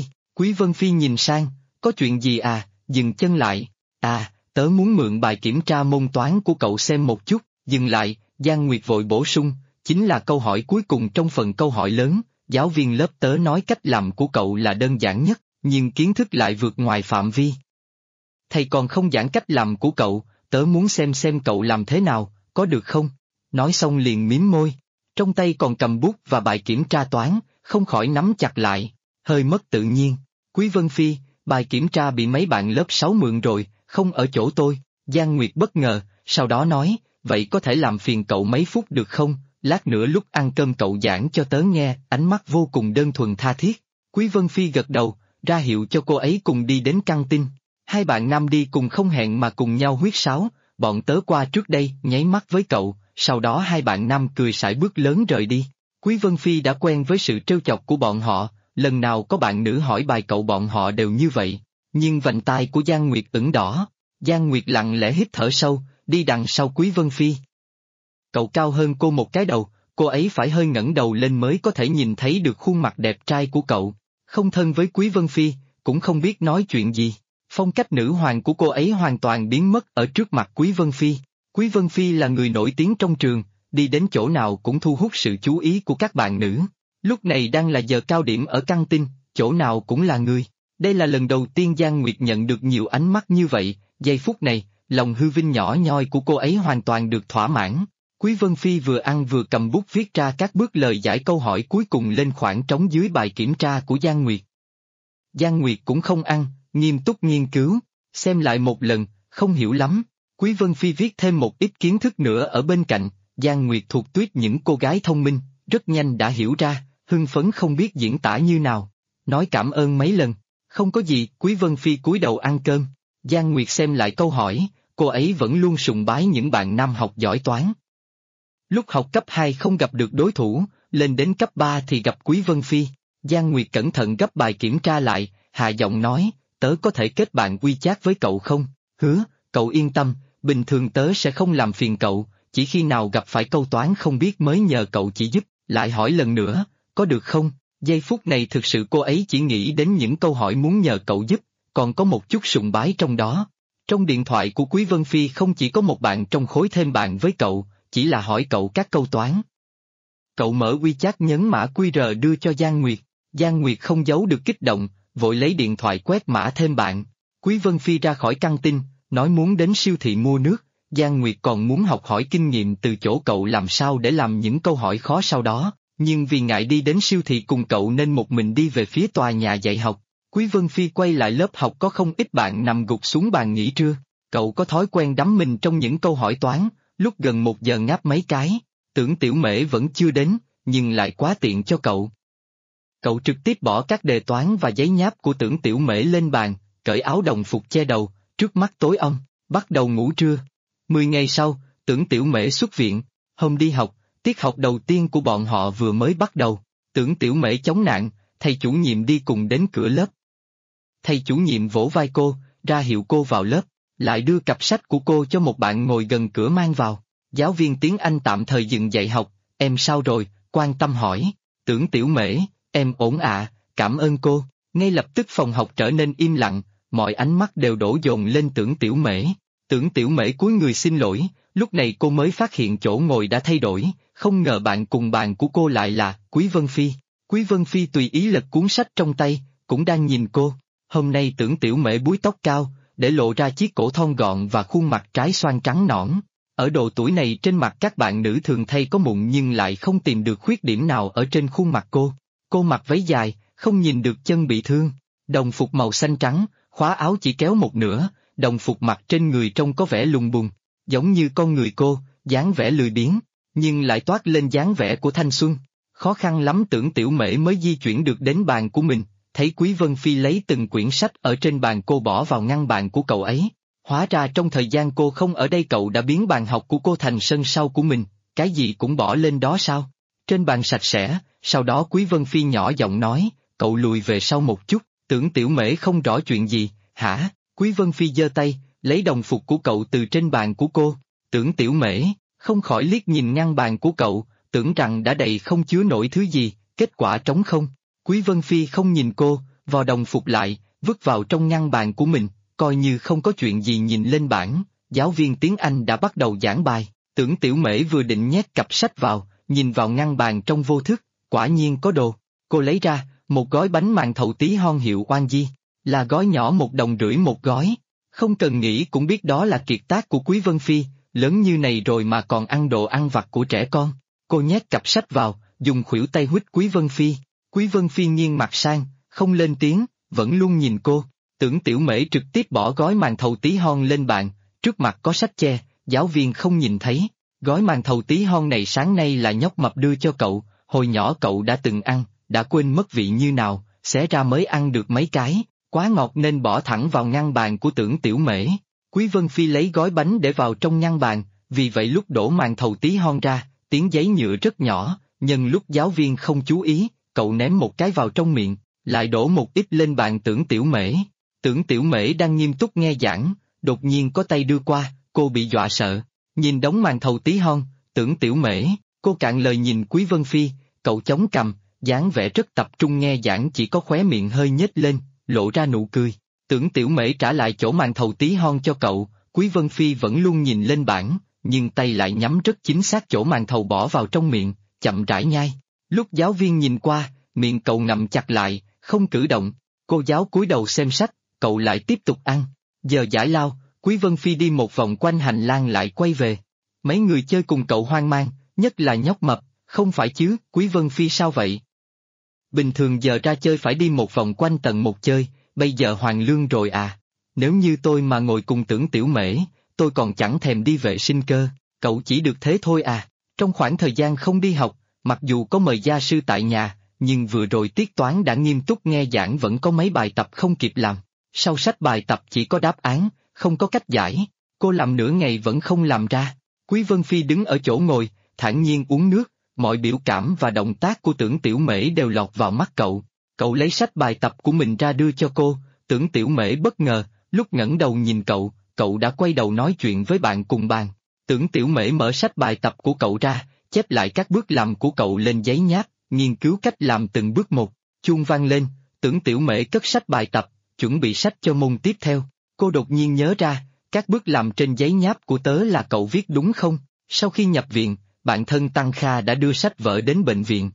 Vân Phi nhìn sang, có chuyện gì à, dừng chân lại, à, tớ muốn mượn bài kiểm tra môn toán của cậu xem một chút, dừng lại, Giang Nguyệt vội bổ sung, chính là câu hỏi cuối cùng trong phần câu hỏi lớn, giáo viên lớp tớ nói cách làm của cậu là đơn giản nhất, nhưng kiến thức lại vượt ngoài phạm vi. Thầy còn không giảng cách làm của cậu, tớ muốn xem cậu làm thế nào, có được không? Nói xong liền mím môi, trong tay còn cầm bút và bài kiểm tra toán, không khỏi nắm chặt lại, hơi mất tự nhiên. Quý Vân Phi, bài kiểm tra bị mấy bạn lớp 6 mượn rồi, không ở chỗ tôi. Giang Nguyệt bất ngờ, sau đó nói, vậy có thể làm phiền cậu mấy phút được không, lát nữa lúc ăn cơm cậu giảng cho tớ nghe, ánh mắt vô cùng đơn thuần tha thiết. Quý Vân Phi gật đầu, ra hiệu cho cô ấy cùng đi đến căng tin. Hai bạn nam đi cùng không hẹn mà cùng nhau huýt sáo, bọn tớ qua trước đây, nháy mắt với cậu. Sau đó hai bạn nam cười sải bước lớn rời đi. Quý Vân Phi đã quen với sự trêu chọc của bọn họ, lần nào có bạn nữ hỏi bài cậu bọn họ đều như vậy. Nhưng vành tai của Giang Nguyệt ửng đỏ. Giang Nguyệt lặng lẽ hít thở sâu, đi đằng sau Quý Vân Phi. Cậu cao hơn cô một cái đầu, cô ấy phải hơi ngẩng đầu lên mới có thể nhìn thấy được khuôn mặt đẹp trai của cậu. Không thân với Quý Vân Phi, cũng không biết nói chuyện gì. Phong cách nữ hoàng của cô ấy hoàn toàn biến mất ở trước mặt Quý Vân Phi. Quý Vân Phi là người nổi tiếng trong trường, đi đến chỗ nào cũng thu hút sự chú ý của các bạn nữ. Lúc này đang là giờ cao điểm ở căng tin, chỗ nào cũng là người. Đây là lần đầu tiên Giang Nguyệt nhận được nhiều ánh mắt như vậy, giây phút này, lòng hư vinh nhỏ nhoi của cô ấy hoàn toàn được thỏa mãn. Quý Vân Phi vừa ăn vừa cầm bút viết ra các bước lời giải câu hỏi cuối cùng lên khoảng trống dưới bài kiểm tra của Giang Nguyệt. Giang Nguyệt cũng không ăn, nghiêm túc nghiên cứu, xem lại một lần, không hiểu lắm. Quý Vân Phi viết thêm một ít kiến thức nữa ở bên cạnh, Giang Nguyệt thuộc tuýp những cô gái thông minh, rất nhanh đã hiểu ra, hưng phấn không biết diễn tả như nào. Nói cảm ơn mấy lần, không có gì, Quý Vân Phi cúi đầu ăn cơm. Giang Nguyệt xem lại câu hỏi, cô ấy vẫn luôn sùng bái những bạn nam học giỏi toán. Lúc học cấp 2 không gặp được đối thủ, lên đến cấp 3 thì gặp Quý Vân Phi. Giang Nguyệt cẩn thận gấp bài kiểm tra lại, hạ giọng nói, tớ có thể kết bạn WeChat với cậu không? Hứa, cậu yên tâm, bình thường tớ sẽ không làm phiền cậu, chỉ khi nào gặp phải câu toán không biết mới nhờ cậu chỉ giúp, lại hỏi lần nữa, có được không? Giây phút này thực sự cô ấy chỉ nghĩ đến những câu hỏi muốn nhờ cậu giúp, còn có một chút sùng bái trong đó. Trong điện thoại của Quý Vân Phi không chỉ có một bạn trong khối thêm bạn với cậu, chỉ là hỏi cậu các câu toán. Cậu mở WeChat nhấn mã QR đưa cho Giang Nguyệt. Giang Nguyệt không giấu được kích động, vội lấy điện thoại quét mã thêm bạn. Quý Vân Phi ra khỏi căng tin, nói muốn đến siêu thị mua nước. Giang Nguyệt còn muốn học hỏi kinh nghiệm từ chỗ cậu làm sao để làm những câu hỏi khó sau đó, nhưng vì ngại đi đến siêu thị cùng cậu nên một mình đi về phía tòa nhà dạy học. Quý Vân Phi quay lại lớp học có không ít bạn nằm gục xuống bàn nghỉ trưa. Cậu có thói quen đắm mình trong những câu hỏi toán, lúc gần 1 giờ ngáp mấy cái, tưởng Tiểu Mễ vẫn chưa đến, nhưng lại quá tiện cho cậu. Cậu trực tiếp bỏ các đề toán và giấy nháp của tưởng Tiểu Mễ lên bàn, cởi áo đồng phục che đầu, trước mắt tối om, bắt đầu ngủ trưa. 10 ngày sau, tưởng Tiểu Mễ xuất viện, hôm đi học, tiết học đầu tiên của bọn họ vừa mới bắt đầu, tưởng Tiểu Mễ chống nạn, thầy chủ nhiệm đi cùng đến cửa lớp. Thầy chủ nhiệm vỗ vai cô, ra hiệu cô vào lớp, lại đưa cặp sách của cô cho một bạn ngồi gần cửa mang vào. Giáo viên tiếng Anh tạm thời dừng dạy học, em sao rồi, quan tâm hỏi, tưởng Tiểu Mễ, em ổn ạ, cảm ơn cô. Ngay lập tức phòng học trở nên im lặng, mọi ánh mắt đều đổ dồn lên tưởng Tiểu Mễ. Tưởng Tiểu Mễ cúi người xin lỗi, lúc này cô mới phát hiện chỗ ngồi đã thay đổi, không ngờ bạn cùng bàn của cô lại là Quý Vân Phi. Quý Vân Phi tùy ý lật cuốn sách trong tay, cũng đang nhìn cô. Hôm nay tưởng Tiểu Mễ búi tóc cao, để lộ ra chiếc cổ thon gọn và khuôn mặt trái xoan trắng nõn. Ở độ tuổi này trên mặt các bạn nữ thường thay có mụn nhưng lại không tìm được khuyết điểm nào ở trên khuôn mặt cô. Cô mặc váy dài, không nhìn được chân bị thương. Đồng phục màu xanh trắng, khóa áo chỉ kéo một nửa, đồng phục mặc trên người trông có vẻ lùng bùng, giống như con người cô, dáng vẻ lười biếng, nhưng lại toát lên dáng vẻ của thanh xuân. Khó khăn lắm tưởng Tiểu Mễ mới di chuyển được đến bàn của mình, thấy Quý Vân Phi lấy từng quyển sách ở trên bàn cô bỏ vào ngăn bàn của cậu ấy. Hóa ra trong thời gian cô không ở đây cậu đã biến bàn học của cô thành sân sau của mình, cái gì cũng bỏ lên đó sao? Trên bàn sạch sẽ, sau đó Quý Vân Phi nhỏ giọng nói, cậu lùi về sau một chút, tưởng Tiểu Mễ không rõ chuyện gì, hả? Quý Vân Phi giơ tay, lấy đồng phục của cậu từ trên bàn của cô, tưởng Tiểu Mễ, không khỏi liếc nhìn ngăn bàn của cậu, tưởng rằng đã đầy không chứa nổi thứ gì, kết quả trống không. Quý Vân Phi không nhìn cô, vò đồng phục lại, vứt vào trong ngăn bàn của mình, coi như không có chuyện gì nhìn lên bảng, giáo viên tiếng Anh đã bắt đầu giảng bài, tưởng Tiểu Mễ vừa định nhét cặp sách vào, nhìn vào ngăn bàn trong vô thức, quả nhiên có đồ, cô lấy ra, một gói bánh màn thầu tí hon hiệu Oan Di, là gói nhỏ 1,50 đồng một gói, không cần nghĩ cũng biết đó là kiệt tác của Quý Vân Phi, lớn như này rồi mà còn ăn đồ ăn vặt của trẻ con. Cô nhét cặp sách vào, dùng khuỷu tay huých Quý Vân Phi. Quý Vân Phi nghiêng mặt sang, không lên tiếng, vẫn luôn nhìn cô. Tưởng Tiểu Mễ trực tiếp bỏ gói màn thầu tí hon lên bàn, trước mặt có sách che, giáo viên không nhìn thấy. Gói màn thầu tí hon này sáng nay là nhóc mập đưa cho cậu, hồi nhỏ cậu đã từng ăn, đã quên mất vị như nào, xé ra mới ăn được mấy cái, quá ngọt nên bỏ thẳng vào ngăn bàn của tưởng Tiểu Mễ. Quý Vân Phi lấy gói bánh để vào trong ngăn bàn, vì vậy lúc đổ màn thầu tí hon ra, tiếng giấy nhựa rất nhỏ, nhân lúc giáo viên không chú ý, cậu ném một cái vào trong miệng, lại đổ một ít lên bàn tưởng Tiểu Mễ. Tưởng Tiểu Mễ đang nghiêm túc nghe giảng, đột nhiên có tay đưa qua, cô bị dọa sợ, nhìn đống màn thầu tí hon, tưởng Tiểu Mễ, cô cạn lời nhìn Quý Vân Phi, cậu chống cằm, dáng vẻ rất tập trung nghe giảng chỉ có khóe miệng hơi nhếch lên, lộ ra nụ cười. Tưởng Tiểu Mễ trả lại chỗ màn thầu tí hon cho cậu, Quý Vân Phi vẫn luôn nhìn lên bảng, nhưng tay lại nhắm rất chính xác chỗ màn thầu bỏ vào trong miệng, chậm rãi nhai. Lúc giáo viên nhìn qua, miệng cậu ngậm chặt lại, không cử động. Cô giáo cúi đầu xem sách, cậu lại tiếp tục ăn. Giờ giải lao, Quý Vân Phi đi một vòng quanh hành lang lại quay về. Mấy người chơi cùng cậu hoang mang, nhất là nhóc mập, không phải chứ, Quý Vân Phi sao vậy? Bình thường giờ ra chơi phải đi một vòng quanh tầng một chơi, bây giờ hoàn lương rồi à? Nếu như tôi mà ngồi cùng Tưởng Tiểu Mễ, tôi còn chẳng thèm đi vệ sinh cơ, cậu chỉ được thế thôi à? Trong khoảng thời gian không đi học, mặc dù có mời gia sư tại nhà, nhưng vừa rồi tiết toán đã nghiêm túc nghe giảng vẫn có mấy bài tập không kịp làm. Sau sách bài tập chỉ có đáp án, không có cách giải, cô làm nửa ngày vẫn không làm ra. Quý Vân Phi đứng ở chỗ ngồi, thản nhiên uống nước, mọi biểu cảm và động tác của Tưởng Tiểu Mễ đều lọt vào mắt cậu. Cậu lấy sách bài tập của mình ra đưa cho cô, Tưởng Tiểu Mễ bất ngờ, lúc ngẩng đầu nhìn cậu đã quay đầu nói chuyện với bạn cùng bàn. Tưởng Tiểu Mễ mở sách bài tập của cậu ra, chép lại các bước làm của cậu lên giấy nháp, nghiên cứu cách làm từng bước một. Chuông vang lên, Tưởng Tiểu Mễ cất sách bài tập, chuẩn bị sách cho môn tiếp theo. Cô đột nhiên nhớ ra, các bước làm trên giấy nháp của tớ là cậu viết đúng không? Sau khi nhập viện, bạn thân Tăng Kha đã đưa sách vở đến bệnh viện.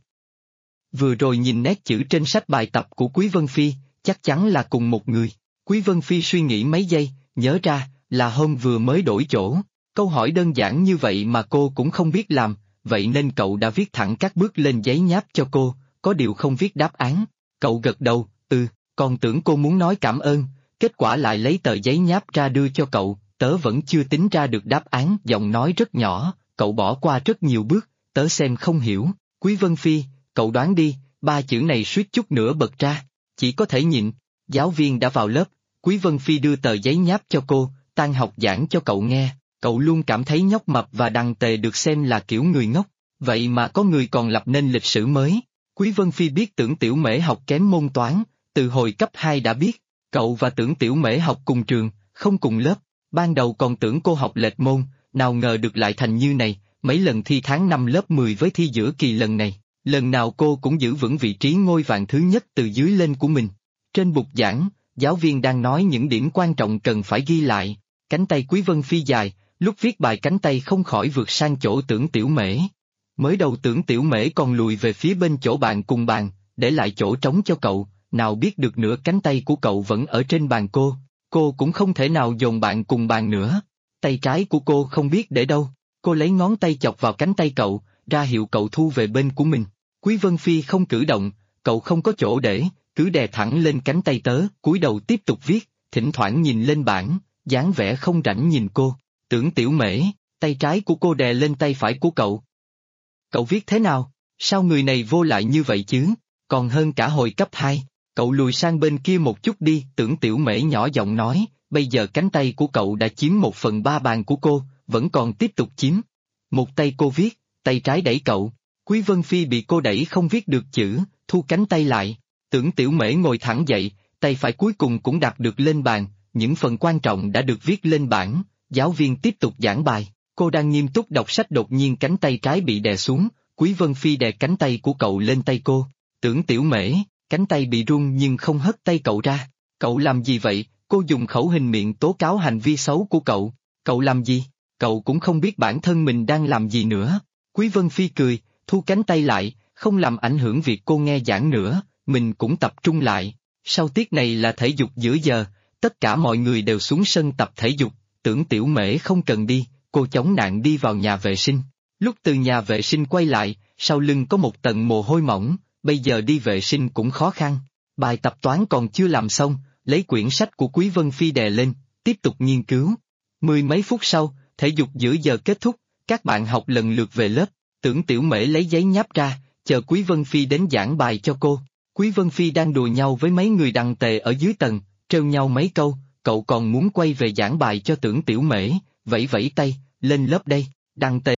Vừa rồi nhìn nét chữ trên sách bài tập của Quý Vân Phi, chắc chắn là cùng một người. Quý Vân Phi suy nghĩ mấy giây, nhớ ra, là hôm vừa mới đổi chỗ. Câu hỏi đơn giản như vậy mà cô cũng không biết làm, vậy nên cậu đã viết thẳng các bước lên giấy nháp cho cô, có điều không viết đáp án. Cậu gật đầu, còn tưởng cô muốn nói cảm ơn, kết quả lại lấy tờ giấy nháp ra đưa cho cậu, tớ vẫn chưa tính ra được đáp án, giọng nói rất nhỏ, cậu bỏ qua rất nhiều bước, tớ xem không hiểu. Quý Vân Phi, cậu đoán đi, ba chữ này suýt chút nữa bật ra, chỉ có thể nhịn. Giáo viên đã vào lớp, Quý Vân Phi đưa tờ giấy nháp cho cô, tan học giảng cho cậu nghe, cậu luôn cảm thấy nhóc mập và Đằng Tề được xem là kiểu người ngốc, vậy mà có người còn lập nên lịch sử mới. Quý Vân Phi biết Tưởng Tiểu Mễ học kém môn toán, từ hồi cấp 2 đã biết, cậu và Tưởng Tiểu Mễ học cùng trường, không cùng lớp, ban đầu còn tưởng cô học lệch môn, nào ngờ được lại thành như này, mấy lần thi tháng 5 lớp 10 với thi giữa kỳ lần này, lần nào cô cũng giữ vững vị trí ngôi vàng thứ nhất từ dưới lên của mình. Trên bục giảng, giáo viên đang nói những điểm quan trọng cần phải ghi lại, cánh tay Quý Vân Phi dài, lúc viết bài cánh tay không khỏi vượt sang chỗ Tưởng Tiểu Mễ. Mới đầu Tưởng Tiểu Mễ còn lùi về phía bên chỗ bạn cùng bàn, để lại chỗ trống cho cậu, nào biết được nửa cánh tay của cậu vẫn ở trên bàn cô cũng không thể nào dồn bạn cùng bàn nữa. Tay trái của cô không biết để đâu, cô lấy ngón tay chọc vào cánh tay cậu, ra hiệu cậu thu về bên của mình. Quý Vân Phi không cử động, cậu không có chỗ để, cứ đè thẳng lên cánh tay tớ, cúi đầu tiếp tục viết, thỉnh thoảng nhìn lên bảng, dáng vẻ không rảnh nhìn cô. Tưởng Tiểu Mễ, tay trái của cô đè lên tay phải của cậu. Cậu viết thế nào? Sao người này vô lại như vậy chứ? Còn hơn cả hồi cấp 2. Cậu lùi sang bên kia một chút đi, Tưởng Tiểu Mễ nhỏ giọng nói, bây giờ cánh tay của cậu đã chiếm 1/3 bàn của cô, vẫn còn tiếp tục chiếm. Một tay cô viết, tay trái đẩy cậu. Quý Vân Phi bị cô đẩy không viết được chữ, thu cánh tay lại. Tưởng Tiểu Mễ ngồi thẳng dậy, tay phải cuối cùng cũng đặt được lên bàn, những phần quan trọng đã được viết lên bảng. Giáo viên tiếp tục giảng bài, cô đang nghiêm túc đọc sách đột nhiên cánh tay trái bị đè xuống, Quý Vân Phi đè cánh tay của cậu lên tay cô. Tưởng Tiểu Mễ, cánh tay bị run nhưng không hất tay cậu ra. Cậu làm gì vậy? Cô dùng khẩu hình miệng tố cáo hành vi xấu của cậu. Cậu làm gì? Cậu cũng không biết bản thân mình đang làm gì nữa. Quý Vân Phi cười, thu cánh tay lại, không làm ảnh hưởng việc cô nghe giảng nữa, mình cũng tập trung lại. Sau tiết này là thể dục giữa giờ, tất cả mọi người đều xuống sân tập thể dục. Tưởng Tiểu Mễ không cần đi, cô chống nạn đi vào nhà vệ sinh. Lúc từ nhà vệ sinh quay lại, sau lưng có một tầng mồ hôi mỏng, bây giờ đi vệ sinh cũng khó khăn. Bài tập toán còn chưa làm xong, lấy quyển sách của Quý Vân Phi đè lên, tiếp tục nghiên cứu. 10 mấy phút sau, thể dục giữa giờ kết thúc, các bạn học lần lượt về lớp, Tưởng Tiểu Mễ lấy giấy nháp ra, chờ Quý Vân Phi đến giảng bài cho cô. Quý Vân Phi đang đùa nhau với mấy người Đằng Tề ở dưới tầng, trêu nhau mấy câu, cậu còn muốn quay về giảng bài cho Tưởng Tiểu Mễ, vẫy vẫy tay, lên lớp đây, Đằng Tề.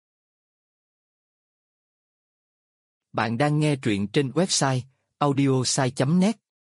Bạn đang nghe truyện trên website audiosai.net.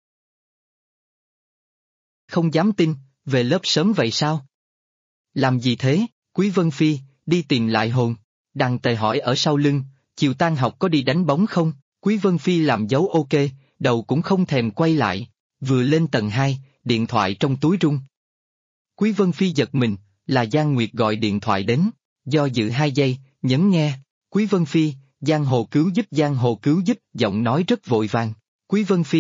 Không dám tin, về lớp sớm vậy sao? Làm gì thế? Quý Vân Phi, đi tìm lại hồn. Đằng Tề hỏi ở sau lưng, chiều tan học có đi đánh bóng không? Quý Vân Phi làm dấu ok, đầu cũng không thèm quay lại. Vừa lên tầng 2, điện thoại trong túi rung. Quý Vân Phi giật mình, là Giang Nguyệt gọi điện thoại đến. Do dự 2 giây, nhấn nghe. Quý Vân Phi, Giang Hồ cứu giúp, giọng nói rất vội vàng. Quý Vân Phi,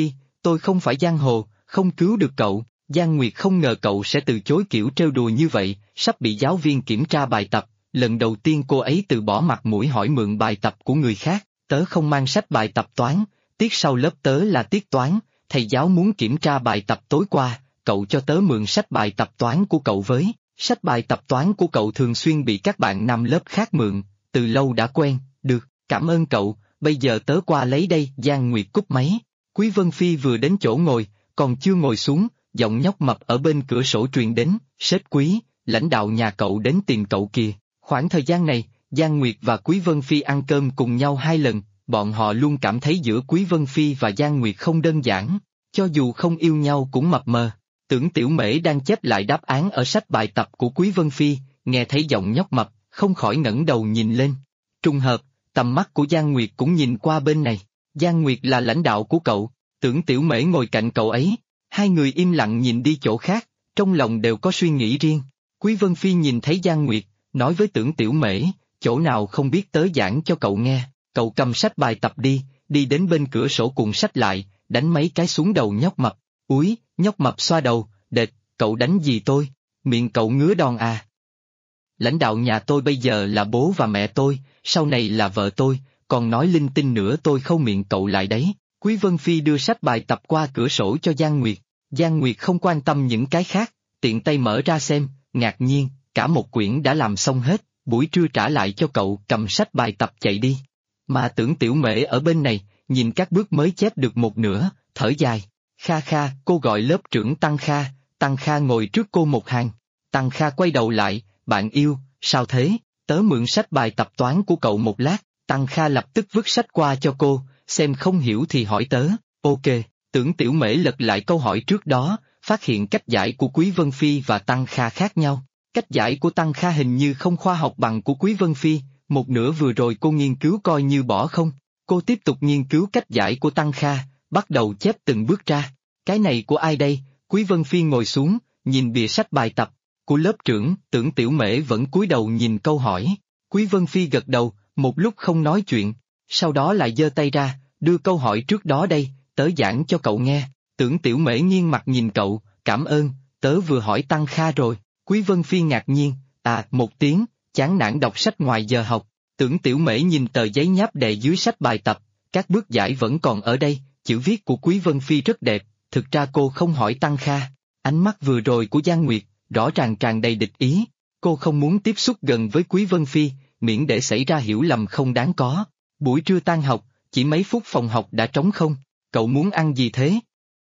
tôi không phải giang hồ, không cứu được cậu. Giang Nguyệt không ngờ cậu sẽ từ chối kiểu trêu đùa như vậy, sắp bị giáo viên kiểm tra bài tập, lần đầu tiên cô ấy từ bỏ mặt mũi hỏi mượn bài tập của người khác, tớ không mang sách bài tập toán, tiết sau lớp tớ là tiết toán, thầy giáo muốn kiểm tra bài tập tối qua, cậu cho tớ mượn sách bài tập toán của cậu với, sách bài tập toán của cậu thường xuyên bị các bạn năm lớp khác mượn, từ lâu đã quen, được, cảm ơn cậu, bây giờ tớ qua lấy đây. Giang Nguyệt cúp máy, Quý Vân Phi vừa đến chỗ ngồi, còn chưa ngồi xuống, giọng nhóc mập ở bên cửa sổ truyền đến, sếp Quý, lãnh đạo nhà cậu đến tìm cậu kìa. Khoảng thời gian này, Giang Nguyệt và Quý Vân Phi ăn cơm cùng nhau 2 lần, bọn họ luôn cảm thấy giữa Quý Vân Phi và Giang Nguyệt không đơn giản, cho dù không yêu nhau cũng mập mờ. Tưởng Tiểu Mễ đang chép lại đáp án ở sách bài tập của Quý Vân Phi, nghe thấy giọng nhóc mập, không khỏi ngẩng đầu nhìn lên. Trùng hợp, tầm mắt của Giang Nguyệt cũng nhìn qua bên này, Giang Nguyệt là lãnh đạo của cậu, Tưởng Tiểu Mễ ngồi cạnh cậu ấy, hai người im lặng nhìn đi chỗ khác, trong lòng đều có suy nghĩ riêng. Quý Vân Phi nhìn thấy Giang Nguyệt, nói với Tưởng Tiểu Mễ, chỗ nào không biết tớ giảng cho cậu nghe, cậu cầm sách bài tập đi đến bên cửa sổ cuộn sách lại, đánh mấy cái xuống đầu nhóc mập. Úi, nhóc mập xoa đầu, đệt, cậu đánh gì tôi, miệng cậu ngứa đòn à. Lãnh đạo nhà tôi bây giờ là bố và mẹ tôi, sau này là vợ tôi, còn nói linh tinh nữa tôi khâu miệng cậu lại đấy. Quý Vân Phi đưa sách bài tập qua cửa sổ cho Giang Nguyệt, Giang Nguyệt không quan tâm những cái khác, tiện tay mở ra xem, ngạc nhiên, cả một quyển đã làm xong hết, buổi trưa trả lại cho cậu, cầm sách bài tập chạy đi. Mà Tưởng Tiểu Mễ ở bên này, nhìn các bước mới chép được một nửa, thở dài. Kha Kha, cô gọi lớp trưởng Tăng Kha ngồi trước cô một hàng. Tăng Kha quay đầu lại, bạn yêu, sao thế, tớ mượn sách bài tập toán của cậu một lát. Tăng Kha lập tức vứt sách qua cho cô, xem không hiểu thì hỏi tớ, ok. Tưởng Tiểu Mễ lật lại câu hỏi trước đó, phát hiện cách giải của Quý Vân Phi và Tăng Kha khác nhau. Cách giải của Tăng Kha hình như không khoa học bằng của Quý Vân Phi, một nửa vừa rồi cô nghiên cứu coi như bỏ không. Cô tiếp tục nghiên cứu cách giải của Tăng Kha, bắt đầu chép từng bước ra. Cái này của ai đây? Quý Vân Phi ngồi xuống, nhìn bìa sách bài tập, của lớp trưởng. Tưởng Tiểu Mễ vẫn cúi đầu nhìn câu hỏi. Quý Vân Phi gật đầu, một lúc không nói chuyện, sau đó lại giơ tay ra, đưa câu hỏi trước đó đây, tớ giảng cho cậu nghe. Tưởng Tiểu Mễ nghiêng mặt nhìn cậu, cảm ơn, tớ vừa hỏi Tăng Kha rồi. Quý Vân Phi ngạc nhiên, một tiếng, chán nản đọc sách ngoài giờ học. Tưởng Tiểu Mễ nhìn tờ giấy nháp đè dưới sách bài tập, các bước giải vẫn còn ở đây, chữ viết của Quý Vân Phi rất đẹp, thực ra cô không hỏi Tăng Kha. Ánh mắt vừa rồi của Giang Nguyệt, rõ ràng tràn đầy địch ý, cô không muốn tiếp xúc gần với Quý Vân Phi, miễn để xảy ra hiểu lầm không đáng có. Buổi trưa tan học, chỉ mấy phút phòng học đã trống không, cậu muốn ăn gì thế?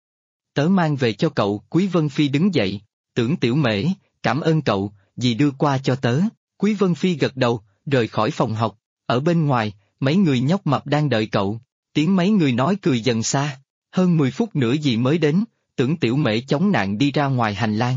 Tớ mang về cho cậu. Quý Vân Phi đứng dậy. Tưởng Tiểu Mễ, cảm ơn cậu, dì đưa qua cho tớ. Quý Vân Phi gật đầu, rời khỏi phòng học. Ở bên ngoài, mấy người nhóc mập đang đợi cậu, tiếng mấy người nói cười dần xa. Hơn 10 phút nữa dì mới đến, Tưởng Tiểu Mễ chống nạn đi ra ngoài hành lang.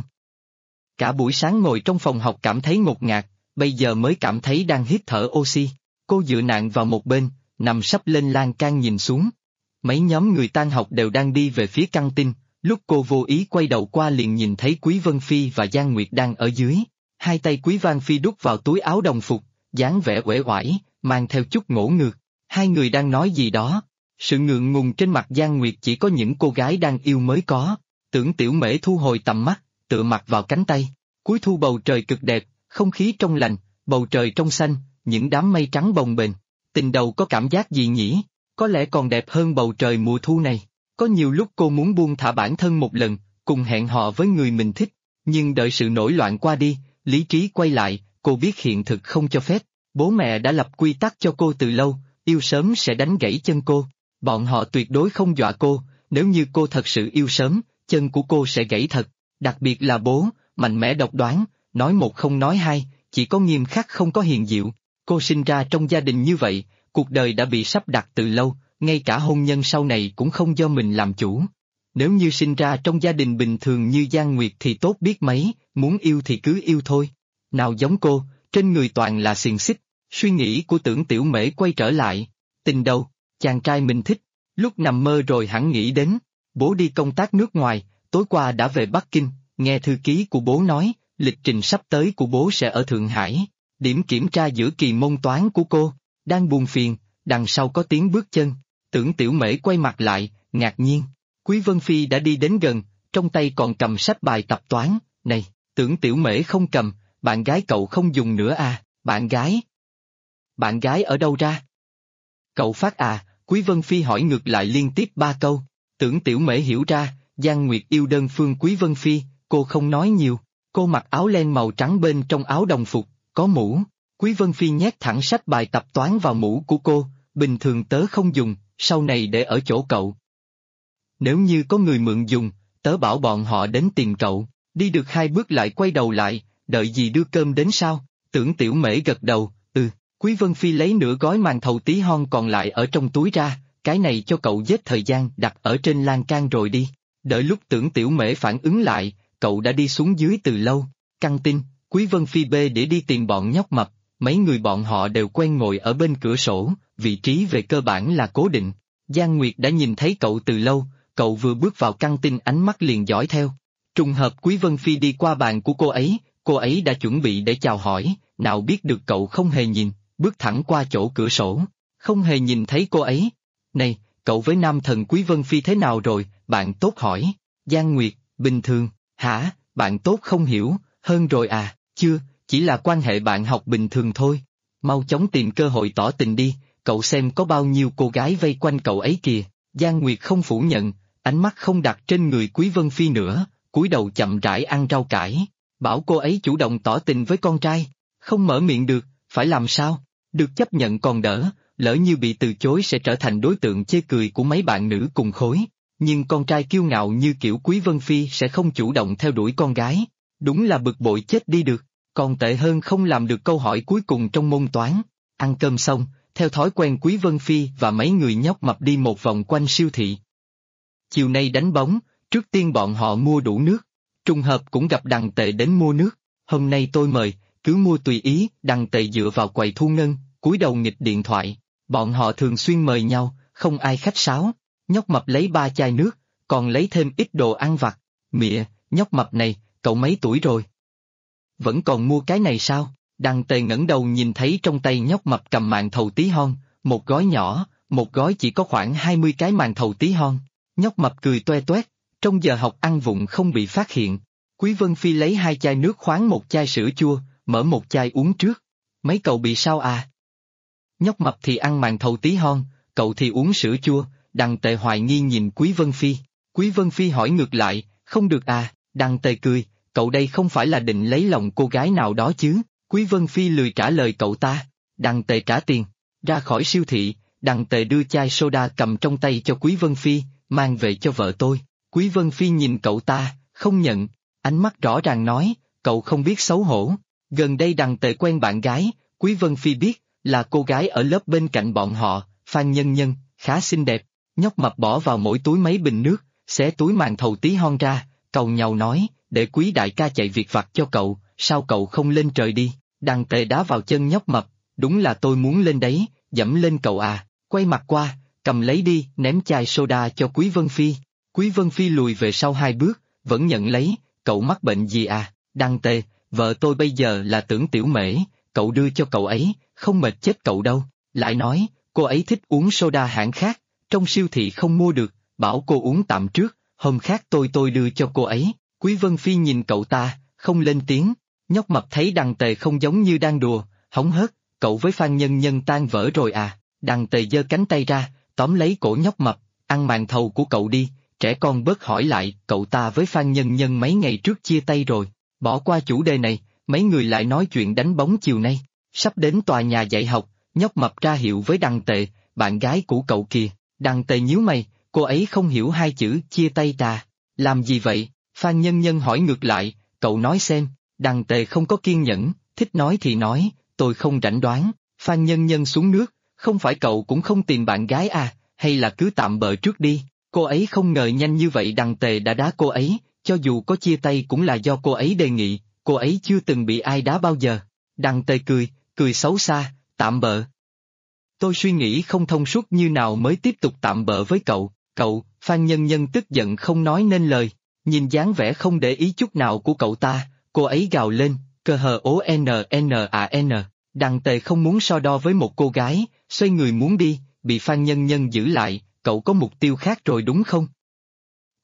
Cả buổi sáng ngồi trong phòng học cảm thấy ngột ngạt, bây giờ mới cảm thấy đang hít thở oxy. Cô dựa nạn vào một bên, nằm sấp lên lan can nhìn xuống. Mấy nhóm người tan học đều đang đi về phía căng tin, lúc cô vô ý quay đầu qua liền nhìn thấy Quý Vân Phi và Giang Nguyệt đang ở dưới. Hai tay Quý Vân Phi đút vào túi áo đồng phục, dáng vẻ uể oải, mang theo chút ngổ ngược. Hai người đang nói gì đó. Sự ngượng ngùng trên mặt Giang Nguyệt chỉ có những cô gái đang yêu mới có. Tưởng Tiểu Mễ thu hồi tầm mắt, tựa mặt vào cánh tay. Cuối thu bầu trời cực đẹp, không khí trong lành, bầu trời trong xanh, những đám mây trắng bồng bềnh. Tình đầu có cảm giác gì nhỉ? Có lẽ còn đẹp hơn bầu trời mùa thu này. Có nhiều lúc cô muốn buông thả bản thân một lần, cùng hẹn hò với người mình thích, nhưng đợi sự nổi loạn qua đi, lý trí quay lại, cô biết hiện thực không cho phép. Bố mẹ đã lập quy tắc cho cô từ lâu, yêu sớm sẽ đánh gãy chân cô. Bọn họ tuyệt đối không dọa cô, nếu như cô thật sự yêu sớm, chân của cô sẽ gãy thật. Đặc biệt là bố, mạnh mẽ độc đoán, nói một không nói hai, chỉ có nghiêm khắc không có hiền diệu. Cô sinh ra trong gia đình như vậy, cuộc đời đã bị sắp đặt từ lâu, ngay cả hôn nhân sau này cũng không do mình làm chủ. Nếu như sinh ra trong gia đình bình thường như Giang Nguyệt thì tốt biết mấy, muốn yêu thì cứ yêu thôi. Nào giống cô, trên người toàn là xiềng xích. Suy nghĩ của Tưởng Tiểu Mễ quay trở lại. Tình đâu, chàng trai mình thích, lúc nằm mơ rồi hẳn nghĩ đến. Bố đi công tác nước ngoài, tối qua đã về Bắc Kinh, nghe thư ký của bố nói, lịch trình sắp tới của bố sẽ ở Thượng Hải. Điểm kiểm tra giữa kỳ môn toán của cô, đang buồn phiền, đằng sau có tiếng bước chân. Tưởng Tiểu Mễ quay mặt lại, ngạc nhiên. Quý Vân Phi đã đi đến gần, trong tay còn cầm sách bài tập toán, này, tưởng Tiểu Mễ không cầm, bạn gái cậu không dùng nữa à, bạn gái? Bạn gái ở đâu ra? Cậu phát à, Quý Vân Phi hỏi ngược lại liên tiếp 3 câu, tưởng Tiểu Mễ hiểu ra, Giang Nguyệt yêu đơn phương Quý Vân Phi, cô không nói nhiều, cô mặc áo len màu trắng bên trong áo đồng phục, có mũ. Quý Vân Phi nhét thẳng sách bài tập toán vào mũ của cô, bình thường tớ không dùng, sau này để ở chỗ cậu. Nếu như có người mượn dùng, tớ bảo bọn họ đến tìm cậu, đi được 2 bước lại quay đầu lại, đợi gì đưa cơm đến sao, tưởng Tiểu Mễ gật đầu, Quý Vân Phi lấy nửa gói màn thầu tí hon còn lại ở trong túi ra, cái này cho cậu giết thời gian đặt ở trên lan can rồi đi, đợi lúc tưởng Tiểu Mễ phản ứng lại, cậu đã đi xuống dưới từ lâu, căng tin, Quý Vân Phi bê để đi tìm bọn nhóc mập, mấy người bọn họ đều quen ngồi ở bên cửa sổ, vị trí về cơ bản là cố định. Giang Nguyệt đã nhìn thấy cậu từ lâu, cậu vừa bước vào căng tin ánh mắt liền dõi theo. Trùng hợp Quý Vân Phi đi qua bàn của cô ấy đã chuẩn bị để chào hỏi, nào biết được cậu không hề nhìn, bước thẳng qua chỗ cửa sổ, không hề nhìn thấy cô ấy. Này, cậu với nam thần Quý Vân Phi thế nào rồi, bạn tốt hỏi. Giang Nguyệt, bình thường, hả, bạn tốt không hiểu, hơn rồi à, chưa, chỉ là quan hệ bạn học bình thường thôi. Mau chóng tìm cơ hội tỏ tình đi, cậu xem có bao nhiêu cô gái vây quanh cậu ấy kìa. Giang Nguyệt không phủ nhận, ánh mắt không đặt trên người Quý Vân Phi nữa, cúi đầu chậm rãi ăn rau cải, bảo cô ấy chủ động tỏ tình với con trai, không mở miệng được, phải làm sao, được chấp nhận còn đỡ, lỡ như bị từ chối sẽ trở thành đối tượng chê cười của mấy bạn nữ cùng khối, nhưng con trai kiêu ngạo như kiểu Quý Vân Phi sẽ không chủ động theo đuổi con gái, đúng là bực bội chết đi được, còn tệ hơn không làm được câu hỏi cuối cùng trong môn toán. Ăn cơm xong, theo thói quen Quý Vân Phi và mấy người nhóc mập đi một vòng quanh siêu thị. Chiều nay đánh bóng, trước tiên bọn họ mua đủ nước, trùng hợp cũng gặp Đằng Tệ đến mua nước, hôm nay tôi mời, cứ mua tùy ý. Đằng Tệ dựa vào quầy thu ngân, cúi đầu nghịch điện thoại, bọn họ thường xuyên mời nhau, không ai khách sáo, nhóc mập lấy 3 chai nước, còn lấy thêm ít đồ ăn vặt, mịa, nhóc mập này, cậu mấy tuổi rồi? Vẫn còn mua cái này sao? Đằng Tề ngẩng đầu nhìn thấy trong tay nhóc mập cầm màn thầu tí hon, một gói nhỏ, một gói chỉ có khoảng 20 cái màn thầu tí hon. Nhóc mập cười toe toét, trong giờ học ăn vụng không bị phát hiện. Quý Vân Phi lấy 2 chai nước khoáng một chai sữa chua, mở một chai uống trước. Mấy cậu bị sao à? Nhóc mập thì ăn màn thầu tí hon, cậu thì uống sữa chua. Đằng Tề hoài nghi nhìn Quý Vân Phi. Quý Vân Phi hỏi ngược lại, không được à? Đằng Tề cười, cậu đây không phải là định lấy lòng cô gái nào đó chứ? Quý Vân Phi lười trả lời cậu ta. Đằng Tề trả tiền, ra khỏi siêu thị, Đằng Tề đưa chai soda cầm trong tay cho Quý Vân Phi, mang về cho vợ tôi. Quý Vân Phi nhìn cậu ta, không nhận, ánh mắt rõ ràng nói, cậu không biết xấu hổ. Gần đây Đằng Tề quen bạn gái, Quý Vân Phi biết, là cô gái ở lớp bên cạnh bọn họ, Phan Nhân Nhân, khá xinh đẹp. Nhóc mập bỏ vào mỗi túi mấy bình nước, xé túi màn thầu tí hon ra, cầu nhau nói, để Quý đại ca chạy việc vặt cho cậu, sao cậu không lên trời đi? Đằng Tề đá vào chân nhóc mập, đúng là tôi muốn lên đấy, dẫm lên cậu à, quay mặt qua, cầm lấy đi, ném chai soda cho Quý Vân Phi. Quý Vân Phi lùi về sau 2 bước, vẫn nhận lấy, cậu mắc bệnh gì à? Đằng Tề, vợ tôi bây giờ là Tưởng Tiểu Mễ, cậu đưa cho cậu ấy, không mệt chết cậu đâu. Lại nói, cô ấy thích uống soda hãng khác, trong siêu thị không mua được, bảo cô uống tạm trước, hôm khác tôi đưa cho cô ấy. Quý Vân Phi nhìn cậu ta, không lên tiếng. Nhóc mập thấy Đằng Tề không giống như đang đùa, hóng hớt, cậu với Phan Nhân Nhân tan vỡ rồi à? Đằng Tề giơ cánh tay ra, tóm lấy cổ nhóc mập, ăn màn thầu của cậu đi. Trẻ con bớt hỏi lại, cậu ta với Phan Nhân Nhân mấy ngày trước chia tay rồi. Bỏ qua chủ đề này, mấy người lại nói chuyện đánh bóng chiều nay. Sắp đến tòa nhà dạy học, nhóc mập ra hiệu với Đằng Tề, bạn gái của cậu kìa. Đằng Tề nhíu mày, cô ấy không hiểu 2 chữ chia tay trà. Làm gì vậy? Phan Nhân Nhân hỏi ngược lại, cậu nói xem. Đằng Tề không có kiên nhẫn, thích nói thì nói, tôi không rảnh đoán. Phan Nhân Nhân xuống nước, không phải cậu cũng không tìm bạn gái à, hay là cứ tạm bợ trước đi. Cô ấy không ngờ nhanh như vậy Đằng Tề đã đá cô ấy, cho dù có chia tay cũng là do cô ấy đề nghị, cô ấy chưa từng bị ai đá bao giờ. Đằng Tề cười xấu xa, tạm bợ. Tôi suy nghĩ không thông suốt như nào mới tiếp tục tạm bợ với cậu, Phan Nhân Nhân tức giận không nói nên lời, nhìn dáng vẻ không để ý chút nào của cậu ta, cô ấy gào lên, cơ hờ ố n. Đằng Tề không muốn so đo với một cô gái, xoay người muốn đi, bị Phan Nhân Nhân giữ lại, cậu có mục tiêu khác rồi đúng không?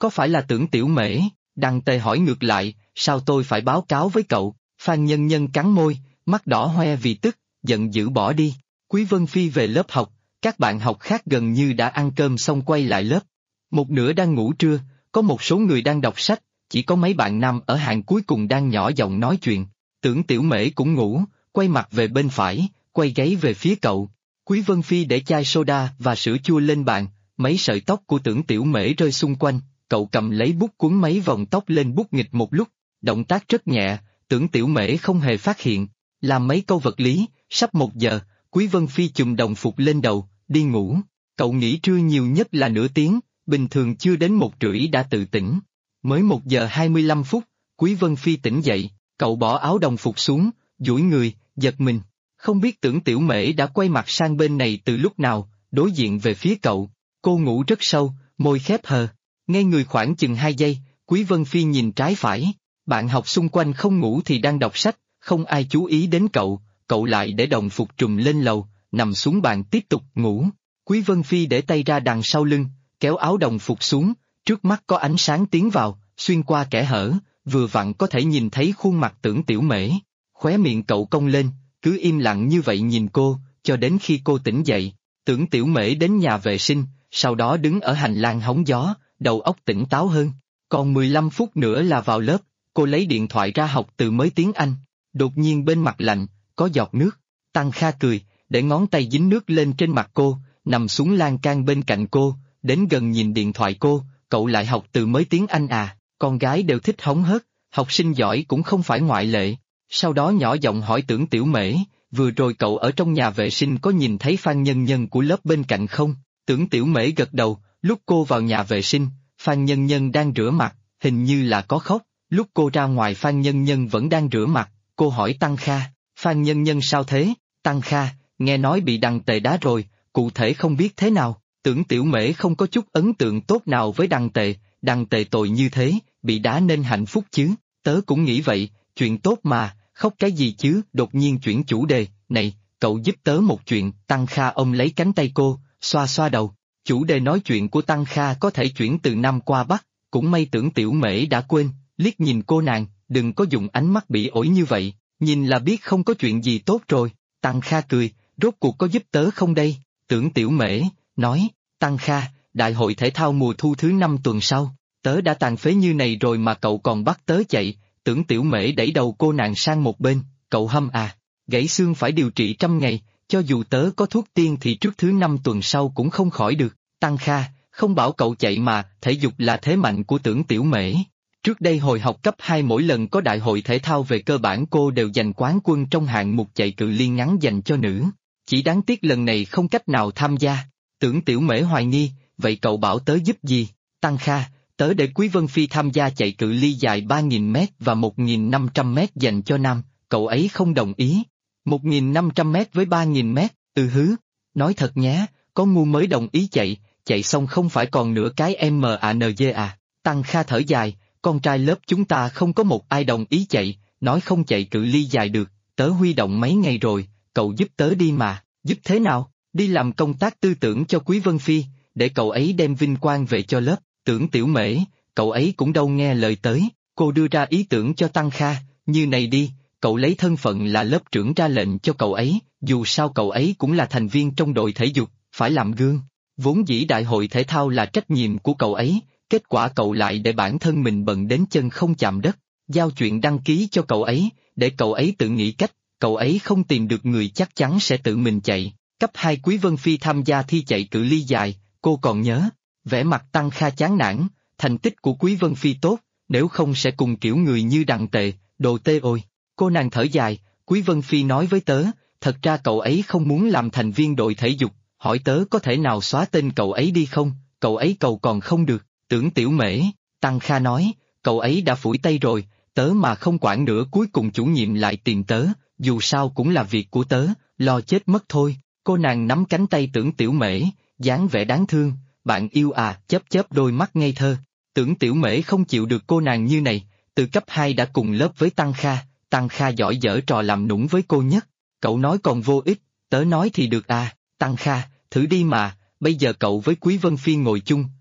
Có phải là Tưởng Tiểu Mễ? Đằng Tề hỏi ngược lại, sao tôi phải báo cáo với cậu? Phan Nhân Nhân cắn môi, mắt đỏ hoe vì tức, giận dữ bỏ đi. Quý Vân Phi về lớp học, các bạn học khác gần như đã ăn cơm xong quay lại lớp. Một nửa đang ngủ trưa, có một số người đang đọc sách, chỉ có mấy bạn nam ở hàng cuối cùng đang nhỏ giọng nói chuyện. Tưởng Tiểu Mễ cũng ngủ, quay mặt về bên phải, quay gáy về phía cậu. Quý Vân Phi để chai soda và sữa chua lên bàn, mấy sợi tóc của Tưởng Tiểu Mễ rơi xung quanh, cậu cầm lấy bút cuốn mấy vòng tóc lên bút nghịch một lúc, động tác rất nhẹ, Tưởng Tiểu Mễ không hề phát hiện. Làm mấy câu vật lý, sắp 1 giờ, Quý Vân Phi chùm đồng phục lên đầu, đi ngủ. Cậu nghỉ trưa nhiều nhất là nửa tiếng, bình thường chưa đến 1h30 đã tự tỉnh. Mới 1 giờ 25 phút, Quý Vân Phi tỉnh dậy, cậu bỏ áo đồng phục xuống, duỗi người, giật mình. Không biết Tưởng Tiểu Mễ đã quay mặt sang bên này từ lúc nào, đối diện về phía cậu. Cô ngủ rất sâu, môi khép hờ. Ngay người khoảng chừng 2 giây, Quý Vân Phi nhìn trái phải. Bạn học xung quanh không ngủ thì đang đọc sách, không ai chú ý đến cậu lại để đồng phục trùm lên lầu, nằm xuống bàn tiếp tục ngủ. Quý Vân Phi để tay ra đằng sau lưng, kéo áo đồng phục xuống, trước mắt có ánh sáng tiến vào, xuyên qua kẽ hở, vừa vặn có thể nhìn thấy khuôn mặt Tưởng Tiểu Mễ. Khóe miệng cậu cong lên, cứ im lặng như vậy nhìn cô, cho đến khi cô tỉnh dậy. Tưởng Tiểu Mễ đến nhà vệ sinh, sau đó đứng ở hành lang hóng gió, đầu óc tỉnh táo hơn. Còn 15 phút nữa là vào lớp, cô lấy điện thoại ra học từ mới tiếng Anh. Đột nhiên bên mặt lạnh, có giọt nước. Tăng Kha cười, để ngón tay dính nước lên trên mặt cô, nằm xuống lan can bên cạnh cô, đến gần nhìn điện thoại cô, cậu lại học từ mới tiếng Anh à, con gái đều thích hóng hớt, học sinh giỏi cũng không phải ngoại lệ. Sau đó nhỏ giọng hỏi Tưởng Tiểu Mễ, vừa rồi cậu ở trong nhà vệ sinh có nhìn thấy Phan Nhân Nhân của lớp bên cạnh không? Tưởng Tiểu Mễ gật đầu, lúc cô vào nhà vệ sinh, Phan Nhân Nhân đang rửa mặt, hình như là có khóc, lúc cô ra ngoài Phan Nhân Nhân vẫn đang rửa mặt, cô hỏi Tăng Kha, Phan Nhân Nhân sao thế? Tăng Kha, nghe nói bị Đằng Tề đá rồi, cụ thể không biết thế nào. Tưởng Tiểu Mễ không có chút ấn tượng tốt nào với Đằng Tề tội như thế, bị đá nên hạnh phúc chứ, tớ cũng nghĩ vậy, chuyện tốt mà, khóc cái gì chứ, đột nhiên chuyển chủ đề, này, cậu giúp tớ một chuyện, Tăng Kha ôm lấy cánh tay cô, xoa xoa đầu, chủ đề nói chuyện của Tăng Kha có thể chuyển từ Nam qua Bắc, cũng may Tưởng Tiểu Mễ đã quên, liếc nhìn cô nàng, đừng có dùng ánh mắt bỉ ổi như vậy, nhìn là biết không có chuyện gì tốt rồi. Tăng Kha cười, rốt cuộc có giúp tớ không đây? Tưởng Tiểu Mễ nói, Tăng Kha, đại hội thể thao mùa thu thứ 5 tuần sau, tớ đã tàn phế như này rồi mà cậu còn bắt tớ chạy. Tưởng Tiểu Mễ đẩy đầu cô nàng sang một bên, cậu hâm à, gãy xương phải điều trị 100 ngày, cho dù tớ có thuốc tiên thì trước thứ 5 tuần sau cũng không khỏi được. Tăng Kha, không bảo cậu chạy mà, thể dục là thế mạnh của Tưởng Tiểu Mễ. Trước đây hồi học cấp 2 mỗi lần có đại hội thể thao về cơ bản cô đều giành quán quân trong hạng mục chạy cự ly ngắn dành cho nữ. Chỉ đáng tiếc lần này không cách nào tham gia. Tưởng Tiểu Mễ hoài nghi, vậy cậu bảo tớ giúp gì? Tăng Kha, tớ để Quý Vân Phi tham gia chạy cự ly dài 3.000 m và 1.500 m dành cho nam, cậu ấy không đồng ý. 1.500 m với 3.000 m, hứ. Nói thật nhé, có ngu mới đồng ý chạy xong không phải còn nửa cái MANG à. Tăng Kha thở dài, con trai lớp chúng ta không có một ai đồng ý chạy, nói không chạy cự ly dài được, tớ huy động mấy ngày rồi, cậu giúp tớ đi mà, giúp thế nào? Đi làm công tác tư tưởng cho Quý Vân Phi, để cậu ấy đem vinh quang về cho lớp. Tưởng Tiểu Mễ, cậu ấy cũng đâu nghe lời tới, cô đưa ra ý tưởng cho Tăng Kha, như này đi, cậu lấy thân phận là lớp trưởng ra lệnh cho cậu ấy, dù sao cậu ấy cũng là thành viên trong đội thể dục, phải làm gương. Vốn dĩ đại hội thể thao là trách nhiệm của cậu ấy, kết quả cậu lại để bản thân mình bận đến chân không chạm đất, giao chuyện đăng ký cho cậu ấy, để cậu ấy tự nghĩ cách, cậu ấy không tìm được người chắc chắn sẽ tự mình chạy. Cấp 2 Quý Vân Phi tham gia thi chạy cự ly dài, cô còn nhớ, vẻ mặt Tăng Kha chán nản, thành tích của Quý Vân Phi tốt, nếu không sẽ cùng kiểu người như Đằng Tề, đồ tê ôi. Cô nàng thở dài, Quý Vân Phi nói với tớ, thật ra cậu ấy không muốn làm thành viên đội thể dục, hỏi tớ có thể nào xóa tên cậu ấy đi không, cậu ấy cầu còn không được. Tưởng Tiểu Mễ, Tăng Kha nói, cậu ấy đã phủi tay rồi, tớ mà không quản nữa cuối cùng chủ nhiệm lại tìm tớ, dù sao cũng là việc của tớ, lo chết mất thôi. Cô nàng nắm cánh tay Tưởng Tiểu Mễ, dáng vẻ đáng thương, bạn yêu à, chớp chớp đôi mắt ngây thơ. Tưởng Tiểu Mễ không chịu được cô nàng như này, từ cấp 2 đã cùng lớp với Tăng Kha giỏi dở trò làm nũng với cô nhất. Cậu nói còn vô ích, tớ nói thì được à, Tăng Kha, thử đi mà, bây giờ cậu với Quý Vân Phi ngồi chung,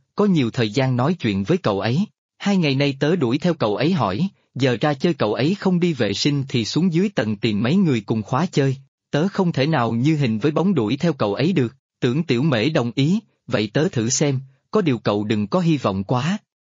có nhiều thời gian nói chuyện với cậu ấy. 2 ngày nay tớ đuổi theo cậu ấy hỏi, giờ ra chơi cậu ấy không đi vệ sinh thì xuống dưới tầng tìm mấy người cùng khóa chơi. Tớ không thể nào như hình với bóng đuổi theo cậu ấy được. Tưởng Tiểu Mễ đồng ý, vậy tớ thử xem, có điều cậu đừng có hy vọng quá.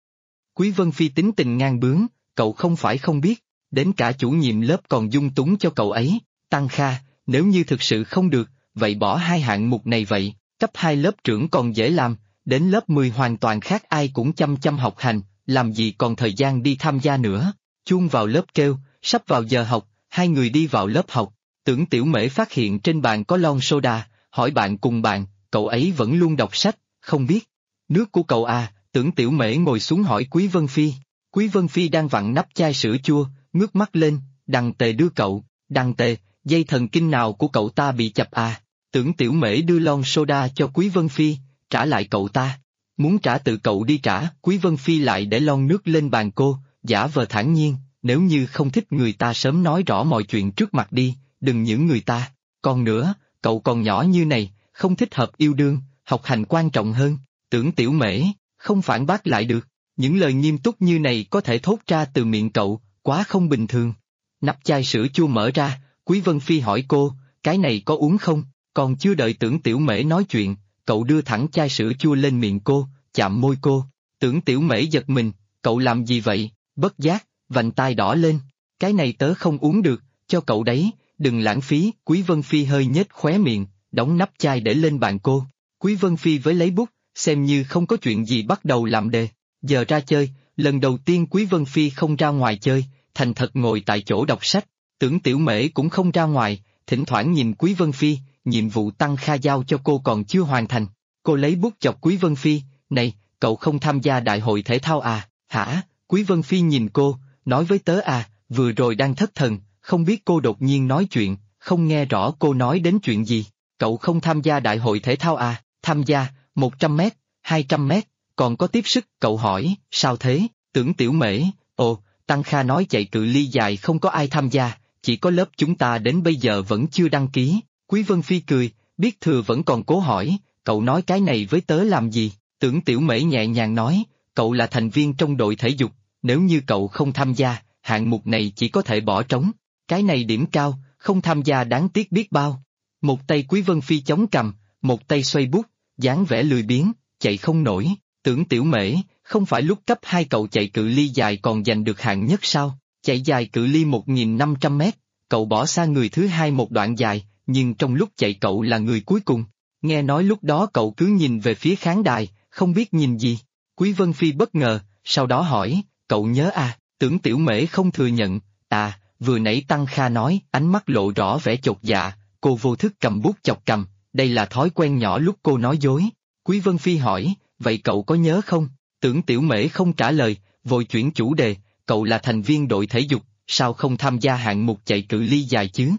Quý Vân Phi tính tình ngang bướng, cậu không phải không biết, đến cả chủ nhiệm lớp còn dung túng cho cậu ấy. Tăng Kha, nếu như thực sự không được, vậy bỏ 2 hạng mục này vậy, cấp 2 lớp trưởng còn dễ làm, đến lớp 10 hoàn toàn khác, ai cũng chăm chăm học hành, làm gì còn thời gian đi tham gia nữa. Chuông vào lớp kêu, sắp vào giờ học, 2 người đi vào lớp học. Tưởng Tiểu Mễ phát hiện trên bàn có lon soda, hỏi bạn cùng bàn, cậu ấy vẫn luôn đọc sách, không biết. Nước của cậu à? Tưởng Tiểu Mễ ngồi xuống hỏi Quý Vân Phi. Quý Vân Phi đang vặn nắp chai sữa chua, ngước mắt lên, Đằng Tề đưa cậu. Đằng Tề, dây thần kinh nào của cậu ta bị chập à? Tưởng Tiểu Mễ đưa lon soda cho Quý Vân Phi, trả lại cậu ta. Muốn trả tự cậu đi trả. Quý Vân Phi lại để lon nước lên bàn cô, giả vờ thản nhiên, nếu như không thích người ta sớm nói rõ mọi chuyện trước mặt đi, đừng nhử người ta. Còn nữa, cậu còn nhỏ như này, không thích hợp yêu đương, học hành quan trọng hơn. Tưởng Tiểu Mễ không phản bác lại được, những lời nghiêm túc như này có thể thốt ra từ miệng cậu, quá không bình thường. Nắp chai sữa chua mở ra, Quý Vân Phi hỏi cô, cái này có uống không? Còn chưa đợi Tưởng Tiểu Mễ nói chuyện, cậu đưa thẳng chai sữa chua lên miệng cô, chạm môi cô. Tưởng Tiểu Mễ giật mình, cậu làm gì vậy? Bất giác, vành tai đỏ lên, cái này tớ không uống được, cho cậu đấy, đừng lãng phí. Quý Vân Phi hơi nhếch khóe miệng, đóng nắp chai để lên bàn cô. Quý Vân Phi với lấy bút, xem như không có chuyện gì bắt đầu làm đề. Giờ ra chơi, lần đầu tiên Quý Vân Phi không ra ngoài chơi, thành thật ngồi tại chỗ đọc sách. Tưởng Tiểu Mễ cũng không ra ngoài, thỉnh thoảng nhìn Quý Vân Phi, nhiệm vụ Tăng Kha giao cho cô còn chưa hoàn thành. Cô lấy bút chọc Quý Vân Phi, này, cậu không tham gia đại hội thể thao à? Hả? Quý Vân Phi nhìn cô, nói với tớ à, vừa rồi đang thất thần, không biết cô đột nhiên nói chuyện, không nghe rõ cô nói đến chuyện gì. Cậu không tham gia đại hội thể thao à? Tham gia, 100 mét, 200 mét, còn có tiếp sức. Cậu hỏi, sao thế? Tưởng Tiểu Mễ, ồ, Tăng Kha nói chạy cự ly dài không có ai tham gia, chỉ có lớp chúng ta đến bây giờ vẫn chưa đăng ký. Quý Vân Phi cười, biết thừa vẫn còn cố hỏi, cậu nói cái này với tớ làm gì? Tưởng Tiểu Mễ nhẹ nhàng nói, cậu là thành viên trong đội thể dục, nếu như cậu không tham gia, hạng mục này chỉ có thể bỏ trống. Cái này điểm cao, không tham gia đáng tiếc biết bao. Một tay Quý Vân Phi chống cằm, một tay xoay bút, dáng vẻ lười biếng, chạy không nổi. Tưởng Tiểu Mễ, không phải lúc cấp 2 cậu chạy cự ly dài còn giành được hạng nhất sao? Chạy dài cự ly 1.500 mét, cậu bỏ xa người thứ hai một đoạn dài, nhưng trong lúc chạy cậu là người cuối cùng. Nghe nói lúc đó cậu cứ nhìn về phía khán đài, không biết nhìn gì. Quý Vân Phi bất ngờ, sau đó hỏi, cậu nhớ à? Tưởng Tiểu Mễ không thừa nhận, à, vừa nãy Tăng Kha nói, ánh mắt lộ rõ vẻ chột dạ, cô vô thức cầm bút chọc cầm, đây là thói quen nhỏ lúc cô nói dối. Quý Vân Phi hỏi, vậy cậu có nhớ không? Tưởng Tiểu Mễ không trả lời, vội chuyển chủ đề, cậu là thành viên đội thể dục, sao không tham gia hạng mục chạy cự ly dài chứ?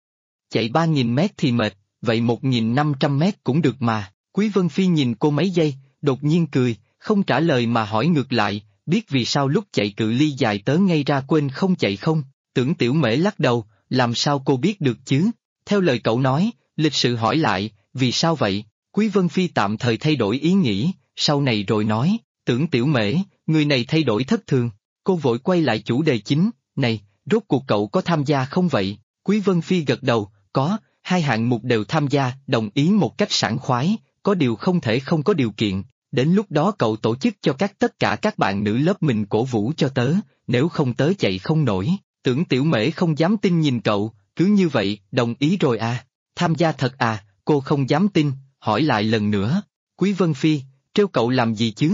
Chạy 3.000 mét thì mệt, vậy 1.500 mét cũng được mà. Quý Vân Phi nhìn cô mấy giây, đột nhiên cười, không trả lời mà hỏi ngược lại, biết vì sao lúc chạy cự ly dài tớ ngay ra quên không chạy không? Tưởng Tiểu Mễ lắc đầu, làm sao cô biết được chứ? Theo lời cậu nói, lịch sự hỏi lại, vì sao vậy? Quý Vân Phi tạm thời thay đổi ý nghĩ, sau này rồi nói, Tưởng Tiểu Mễ, người này thay đổi thất thường. Cô vội quay lại chủ đề chính, này, rốt cuộc cậu có tham gia không vậy? Quý Vân Phi gật đầu, có, 2 hạng mục đều tham gia, đồng ý một cách sảng khoái, có điều không thể không có điều kiện, đến lúc đó cậu tổ chức cho tất cả các bạn nữ lớp mình cổ vũ cho tớ, nếu không tớ chạy không nổi. Tưởng Tiểu Mễ không dám tin nhìn cậu, cứ như vậy, đồng ý rồi à? Tham gia thật à? Cô không dám tin, hỏi lại lần nữa. Quý Vân Phi, trêu cậu làm gì chứ?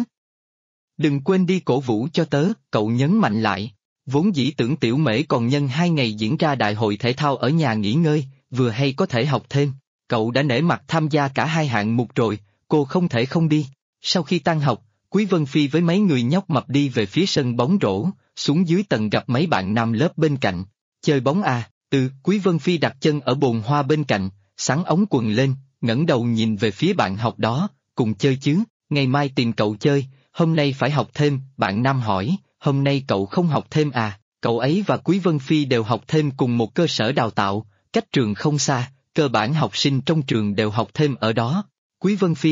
Đừng quên đi cổ vũ cho tớ, cậu nhấn mạnh lại. Vốn dĩ Tưởng Tiểu Mễ còn nhân 2 ngày diễn ra đại hội thể thao ở nhà nghỉ ngơi, vừa hay có thể học thêm. Cậu đã nể mặt tham gia cả 2 hạng mục rồi, cô không thể không đi. Sau khi tan học, Quý Vân Phi với mấy người nhóc mập đi về phía sân bóng rổ, xuống dưới tầng gặp mấy bạn nam lớp bên cạnh. Chơi bóng à? Quý Vân Phi đặt chân ở bồn hoa bên cạnh, xắn ống quần lên, ngẩng đầu nhìn về phía bạn học đó, cùng chơi chứ, ngày mai tìm cậu chơi, hôm nay phải học thêm. Bạn nam hỏi, hôm nay cậu không học thêm à? Cậu ấy và Quý Vân Phi đều học thêm cùng một cơ sở đào tạo, cách trường không xa, cơ bản học sinh trong trường đều học thêm ở đó. Quý Vân Phi,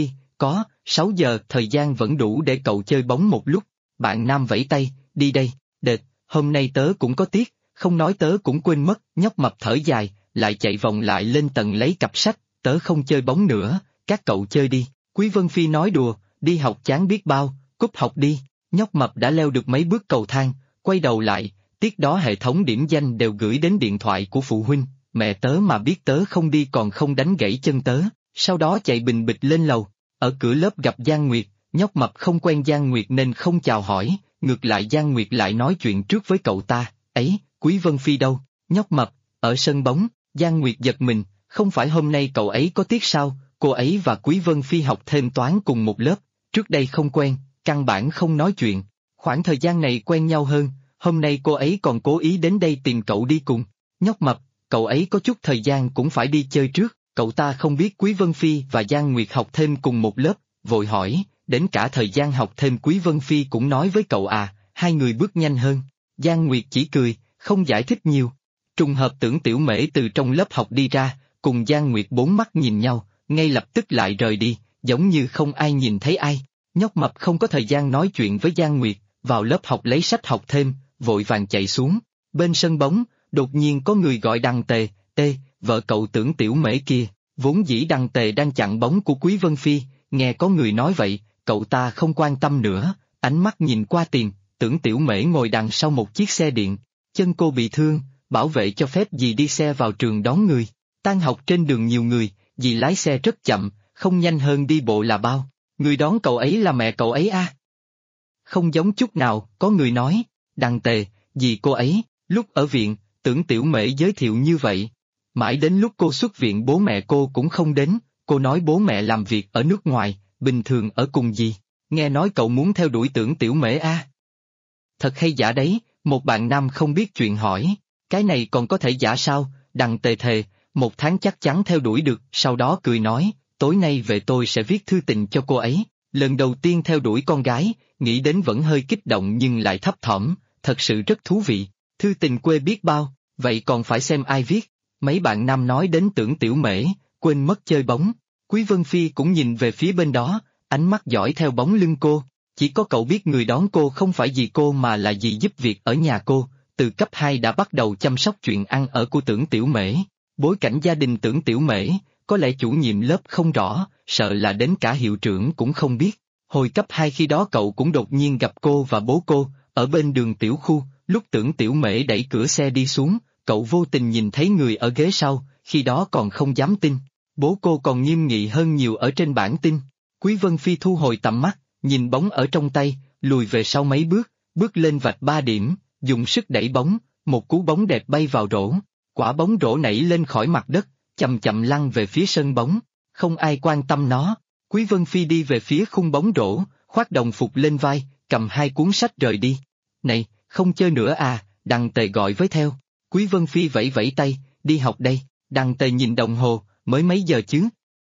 Có, 6 giờ thời gian vẫn đủ để cậu chơi bóng một lúc. Bạn nam vẫy tay, đi đây, đệt, hôm nay tớ cũng có tiết, không nói tớ cũng quên mất. Nhóc mập thở dài, lại chạy vòng lại lên tầng lấy cặp sách, tớ không chơi bóng nữa, các cậu chơi đi. Quý Vân Phi nói đùa, đi học chán biết bao, cúp học đi. Nhóc mập đã leo được mấy bước cầu thang, quay đầu lại, tiết đó hệ thống điểm danh đều gửi đến điện thoại của phụ huynh, mẹ tớ mà biết tớ không đi còn không đánh gãy chân tớ, sau đó chạy bình bịch lên lầu. Ở cửa lớp gặp Giang Nguyệt, nhóc mập không quen Giang Nguyệt nên không chào hỏi, ngược lại Giang Nguyệt lại nói chuyện trước với cậu ta, ấy, Quý Vân Phi đâu? Nhóc mập, ở sân bóng. Giang Nguyệt giật mình, không phải hôm nay cậu ấy có tiết sao? Cô ấy và Quý Vân Phi học thêm toán cùng một lớp, trước đây không quen, căn bản không nói chuyện. Khoảng thời gian này quen nhau hơn, hôm nay cô ấy còn cố ý đến đây tìm cậu đi cùng. Nhóc mập, cậu ấy có chút thời gian cũng phải đi chơi trước, cậu ta không biết Quý Vân Phi và Giang Nguyệt học thêm cùng một lớp, vội hỏi, đến cả thời gian học thêm Quý Vân Phi cũng nói với cậu à, hai người bước nhanh hơn. Giang Nguyệt chỉ cười, không giải thích nhiều. Trùng hợp Tưởng Tiểu Mễ từ trong lớp học đi ra, cùng Giang Nguyệt bốn mắt nhìn nhau, ngay lập tức lại rời đi, giống như không ai nhìn thấy ai. Nhóc mập không có thời gian nói chuyện với Giang Nguyệt, vào lớp học lấy sách học thêm, vội vàng chạy xuống. Bên sân bóng, đột nhiên có người gọi Đằng Tề, vợ cậu Tưởng Tiểu Mễ kia, vốn dĩ Đằng Tề đang chặn bóng của Quý Vân Phi, nghe có người nói vậy, cậu ta không quan tâm nữa, ánh mắt nhìn qua tiền, Tưởng Tiểu Mễ ngồi đằng sau một chiếc xe điện, chân cô bị thương, bảo vệ cho phép dì đi xe vào trường đón người. Tan học trên đường nhiều người, dì lái xe rất chậm, không nhanh hơn đi bộ là bao. Người đón cậu ấy là mẹ cậu ấy à? Không giống chút nào, có người nói. Đằng Tề, dì cô ấy, lúc ở viện, Tưởng Tiểu Mễ giới thiệu như vậy. Mãi đến lúc cô xuất viện bố mẹ cô cũng không đến, cô nói bố mẹ làm việc ở nước ngoài, bình thường ở cùng dì. Nghe nói cậu muốn theo đuổi Tưởng Tiểu Mễ à? Thật hay giả đấy, một bạn nam không biết chuyện hỏi. Cái này còn có thể giả sao? Đằng Tề thề, 1 tháng chắc chắn theo đuổi được, sau đó cười nói, tối nay về tôi sẽ viết thư tình cho cô ấy. Lần đầu tiên theo đuổi con gái, nghĩ đến vẫn hơi kích động nhưng lại thấp thỏm, thật sự rất thú vị. Thư tình quê biết bao, vậy còn phải xem ai viết. Mấy bạn nam nói đến Tưởng Tiểu Mễ, quên mất chơi bóng. Quý Vân Phi cũng nhìn về phía bên đó, ánh mắt dõi theo bóng lưng cô. Chỉ có cậu biết người đón cô không phải dì cô mà là dì giúp việc ở nhà cô, từ cấp 2 đã bắt đầu chăm sóc chuyện ăn ở của Tưởng Tiểu Mễ. Bối cảnh gia đình Tưởng Tiểu Mễ, có lẽ chủ nhiệm lớp không rõ, sợ là đến cả hiệu trưởng cũng không biết. Hồi cấp 2 khi đó cậu cũng đột nhiên gặp cô và bố cô, ở bên đường tiểu khu, lúc Tưởng Tiểu Mễ đẩy cửa xe đi xuống, cậu vô tình nhìn thấy người ở ghế sau, khi đó còn không dám tin. Bố cô còn nghiêm nghị hơn nhiều ở trên bảng tin. Quý Vân Phi thu hồi tầm mắt, nhìn bóng ở trong tay, lùi về sau mấy bước, bước lên vạch 3 điểm, dùng sức đẩy bóng, một cú bóng đẹp bay vào rổ. Quả bóng rổ nảy lên khỏi mặt đất, chậm chậm lăn về phía sân bóng, không ai quan tâm nó. Quý Vân Phi đi về phía khung bóng rổ, khoác đồng phục lên vai, cầm 2 cuốn sách rời đi. Này, không chơi nữa à? Đằng Tề gọi với theo. Quý Vân Phi vẫy vẫy tay, đi học đây. Đằng Tề nhìn đồng hồ, mới mấy giờ chứ?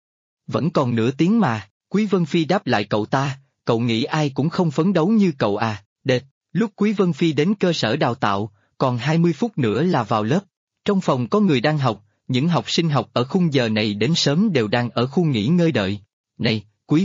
Vẫn còn nửa tiếng mà. Quý Vân Phi đáp lại cậu ta, cậu nghĩ ai cũng không phấn đấu như cậu à? Đệt, lúc Quý Vân Phi đến cơ sở đào tạo, còn 20 phút nữa là vào lớp. Trong phòng có người đang học, những học sinh học ở khung giờ này đến sớm đều đang ở khu nghỉ ngơi đợi. Này, Quý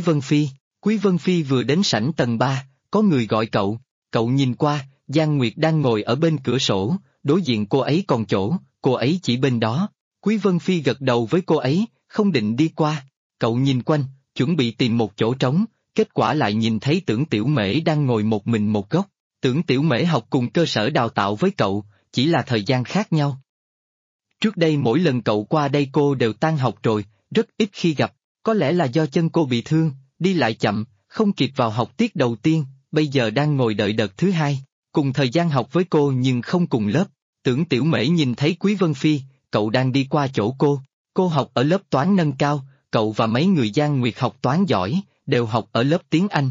Vân Phi vừa đến sảnh tầng 3, có người gọi cậu nhìn qua, Giang Nguyệt đang ngồi ở bên cửa sổ, đối diện cô ấy còn chỗ, cô ấy chỉ bên đó. Quý Vân Phi gật đầu với cô ấy, không định đi qua, cậu nhìn quanh, chuẩn bị tìm một chỗ trống, kết quả lại nhìn thấy Tưởng Tiểu Mễ đang ngồi một mình một góc. Tưởng Tiểu Mễ học cùng cơ sở đào tạo với cậu, chỉ là thời gian khác nhau. Trước đây mỗi lần cậu qua đây cô đều tan học rồi, rất ít khi gặp, có lẽ là do chân cô bị thương, đi lại chậm, không kịp vào học tiết đầu tiên, bây giờ đang ngồi đợi đợt thứ 2, cùng thời gian học với cô nhưng không cùng lớp. Tưởng Tiểu Mễ nhìn thấy Quý Vân Phi, cậu đang đi qua chỗ cô học ở lớp toán nâng cao, cậu và mấy người Giang Nguyệt học toán giỏi, đều học ở lớp tiếng Anh.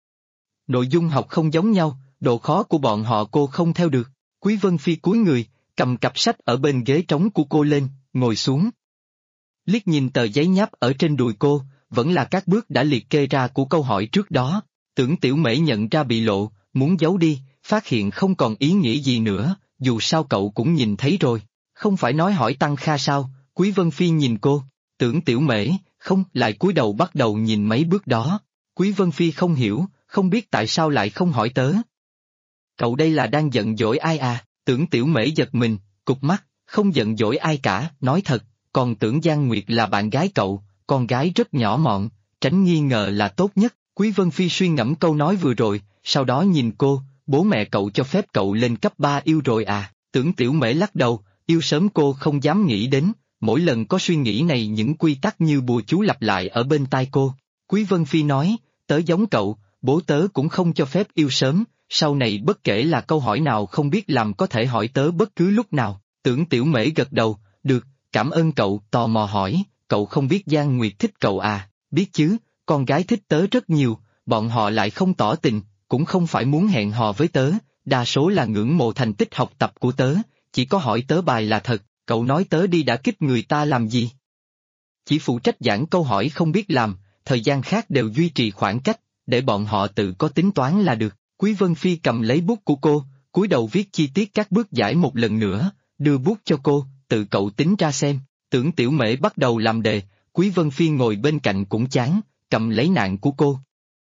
Nội dung học không giống nhau, độ khó của bọn họ cô không theo được. Quý Vân Phi cúi người, cầm cặp sách ở bên ghế trống của cô lên, ngồi xuống. Liếc nhìn tờ giấy nháp ở trên đùi cô, vẫn là các bước đã liệt kê ra của câu hỏi trước đó. Tưởng Tiểu Mễ nhận ra bị lộ, muốn giấu đi, phát hiện không còn ý nghĩa gì nữa, dù sao cậu cũng nhìn thấy rồi. Không phải nói hỏi Tăng Kha sao? Quý Vân Phi nhìn cô. Tưởng Tiểu Mễ, không, lại cúi đầu bắt đầu nhìn mấy bước đó. Quý Vân Phi không hiểu, không biết tại sao lại không hỏi tớ. Cậu đây là đang giận dỗi ai à? Tưởng Tiểu Mễ giật mình, cụp mắt, không giận dỗi ai cả, nói thật, còn tưởng Giang Nguyệt là bạn gái cậu, con gái rất nhỏ mọn, tránh nghi ngờ là tốt nhất. Quý Vân Phi suy ngẫm câu nói vừa rồi, sau đó nhìn cô, bố mẹ cậu cho phép cậu lên cấp 3 yêu rồi à? Tưởng Tiểu Mễ lắc đầu, yêu sớm cô không dám nghĩ đến, mỗi lần có suy nghĩ này những quy tắc như bùa chú lặp lại ở bên tai cô. Quý Vân Phi nói, tớ giống cậu, bố tớ cũng không cho phép yêu sớm, sau này bất kể là câu hỏi nào không biết làm có thể hỏi tớ bất cứ lúc nào. Tưởng Tiểu Mễ gật đầu, được, cảm ơn cậu. Tò mò hỏi, cậu không biết Giang Nguyệt thích cậu à? Biết chứ, con gái thích tớ rất nhiều, bọn họ lại không tỏ tình, cũng không phải muốn hẹn hò với tớ, đa số là ngưỡng mộ thành tích học tập của tớ, chỉ có hỏi tớ bài là thật. Cậu nói tớ đi đã kích người ta làm gì? Chỉ phụ trách giảng câu hỏi không biết làm, thời gian khác đều duy trì khoảng cách, để bọn họ tự có tính toán là được. Quý Vân Phi cầm lấy bút của cô, cúi đầu viết chi tiết các bước giải một lần nữa, đưa bút cho cô, tự cậu tính ra xem. Tưởng Tiểu Mễ bắt đầu làm đề, Quý Vân Phi ngồi bên cạnh cũng chán, cầm lấy nạn của cô.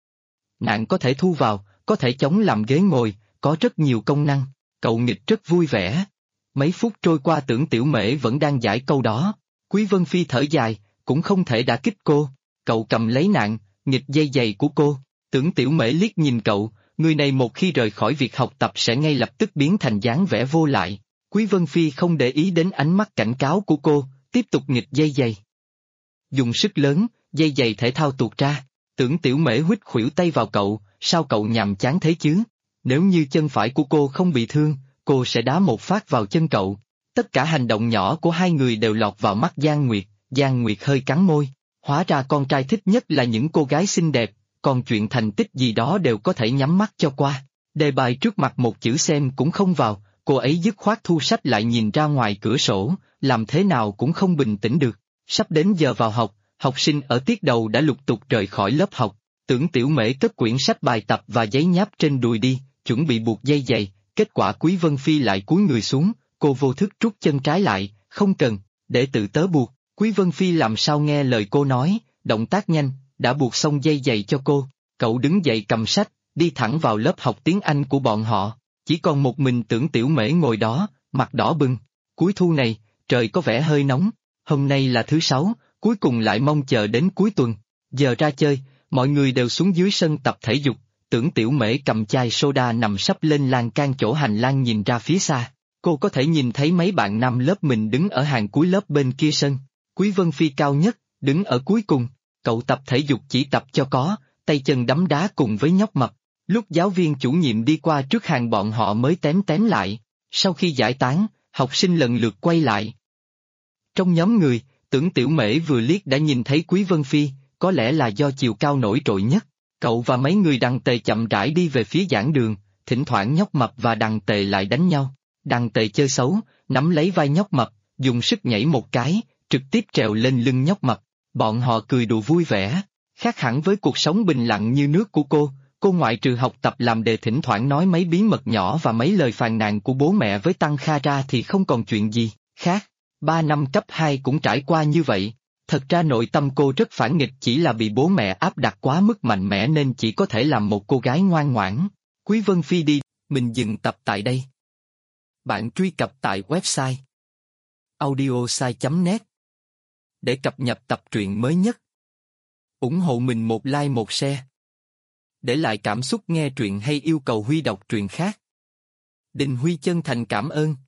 Nạn có thể thu vào, có thể chống làm ghế ngồi, có rất nhiều công năng, cậu nghịch rất vui vẻ. Mấy phút trôi qua Tưởng Tiểu Mễ vẫn đang giải câu đó. Quý Vân Phi thở dài, cũng không thể đả kích cô. Cậu cầm lấy nạn, nghịch dây giày của cô. Tưởng Tiểu Mễ liếc nhìn cậu, người này một khi rời khỏi việc học tập sẽ ngay lập tức biến thành dáng vẻ vô lại. Quý Vân Phi không để ý đến ánh mắt cảnh cáo của cô, tiếp tục nghịch dây giày. Dùng sức lớn, dây giày thể thao tuột ra. Tưởng Tiểu Mễ huýt khuỷu tay vào cậu, sao cậu nhàm chán thế chứ? Nếu như chân phải của cô không bị thương, cô sẽ đá một phát vào chân cậu. Tất cả hành động nhỏ của hai người đều lọt vào mắt Giang Nguyệt hơi cắn môi. Hóa ra con trai thích nhất là những cô gái xinh đẹp, còn chuyện thành tích gì đó đều có thể nhắm mắt cho qua. Đề bài trước mặt một chữ xem cũng không vào, cô ấy dứt khoát thu sách lại nhìn ra ngoài cửa sổ, làm thế nào cũng không bình tĩnh được. Sắp đến giờ vào học, học sinh ở tiết đầu đã lục tục rời khỏi lớp học. Tưởng Tiểu Mễ cất quyển sách bài tập và giấy nháp trên đùi đi, chuẩn bị buộc dây giày. Kết quả Quý Vân Phi lại cúi người xuống, cô vô thức rút chân trái lại, không cần, để tự tớ buộc. Quý Vân Phi làm sao nghe lời cô nói, động tác nhanh, đã buộc xong dây giày cho cô. Cậu đứng dậy cầm sách, đi thẳng vào lớp học tiếng Anh của bọn họ. Chỉ còn một mình Tưởng Tiểu Mễ ngồi đó, mặt đỏ bừng. Cuối thu này, trời có vẻ hơi nóng. Hôm nay là thứ Sáu, cuối cùng lại mong chờ đến cuối tuần. Giờ ra chơi, mọi người đều xuống dưới sân tập thể dục. Tưởng Tiểu Mễ cầm chai soda nằm sấp lên lan can chỗ hành lang nhìn ra phía xa. Cô có thể nhìn thấy mấy bạn nam lớp mình đứng ở hàng cuối lớp bên kia sân. Quý Vân Phi cao nhất, đứng ở cuối cùng. Cậu tập thể dục chỉ tập cho có, tay chân đấm đá cùng với nhóc mập. Lúc giáo viên chủ nhiệm đi qua trước hàng bọn họ mới tém lại. Sau khi giải tán, học sinh lần lượt quay lại. Trong nhóm người, Tưởng Tiểu Mễ vừa liếc đã nhìn thấy Quý Vân Phi, có lẽ là do chiều cao nổi trội nhất. Cậu và mấy người Đằng Tề chậm rãi đi về phía giảng đường, thỉnh thoảng nhóc mập và Đằng Tề lại đánh nhau. Đằng Tề chơi xấu, nắm lấy vai nhóc mập, dùng sức nhảy một cái, trực tiếp trèo lên lưng nhóc mập. Bọn họ cười đùa vui vẻ, khác hẳn với cuộc sống bình lặng như nước của cô ngoại trừ học tập làm đề thỉnh thoảng nói mấy bí mật nhỏ và mấy lời phàn nàn của bố mẹ với Tăng Kha ra thì không còn chuyện gì khác. 3 năm cấp 2 cũng trải qua như vậy. Thật ra nội tâm cô rất phản nghịch, chỉ là bị bố mẹ áp đặt quá mức mạnh mẽ nên chỉ có thể làm một cô gái ngoan ngoãn. Quý Vân Phi đi, mình dừng tập tại đây. Bạn truy cập tại website audiosai.net để cập nhật tập truyện mới nhất. Ủng hộ mình một like một share. Để lại cảm xúc nghe truyện hay yêu cầu Huy đọc truyện khác. Đình Huy chân thành cảm ơn.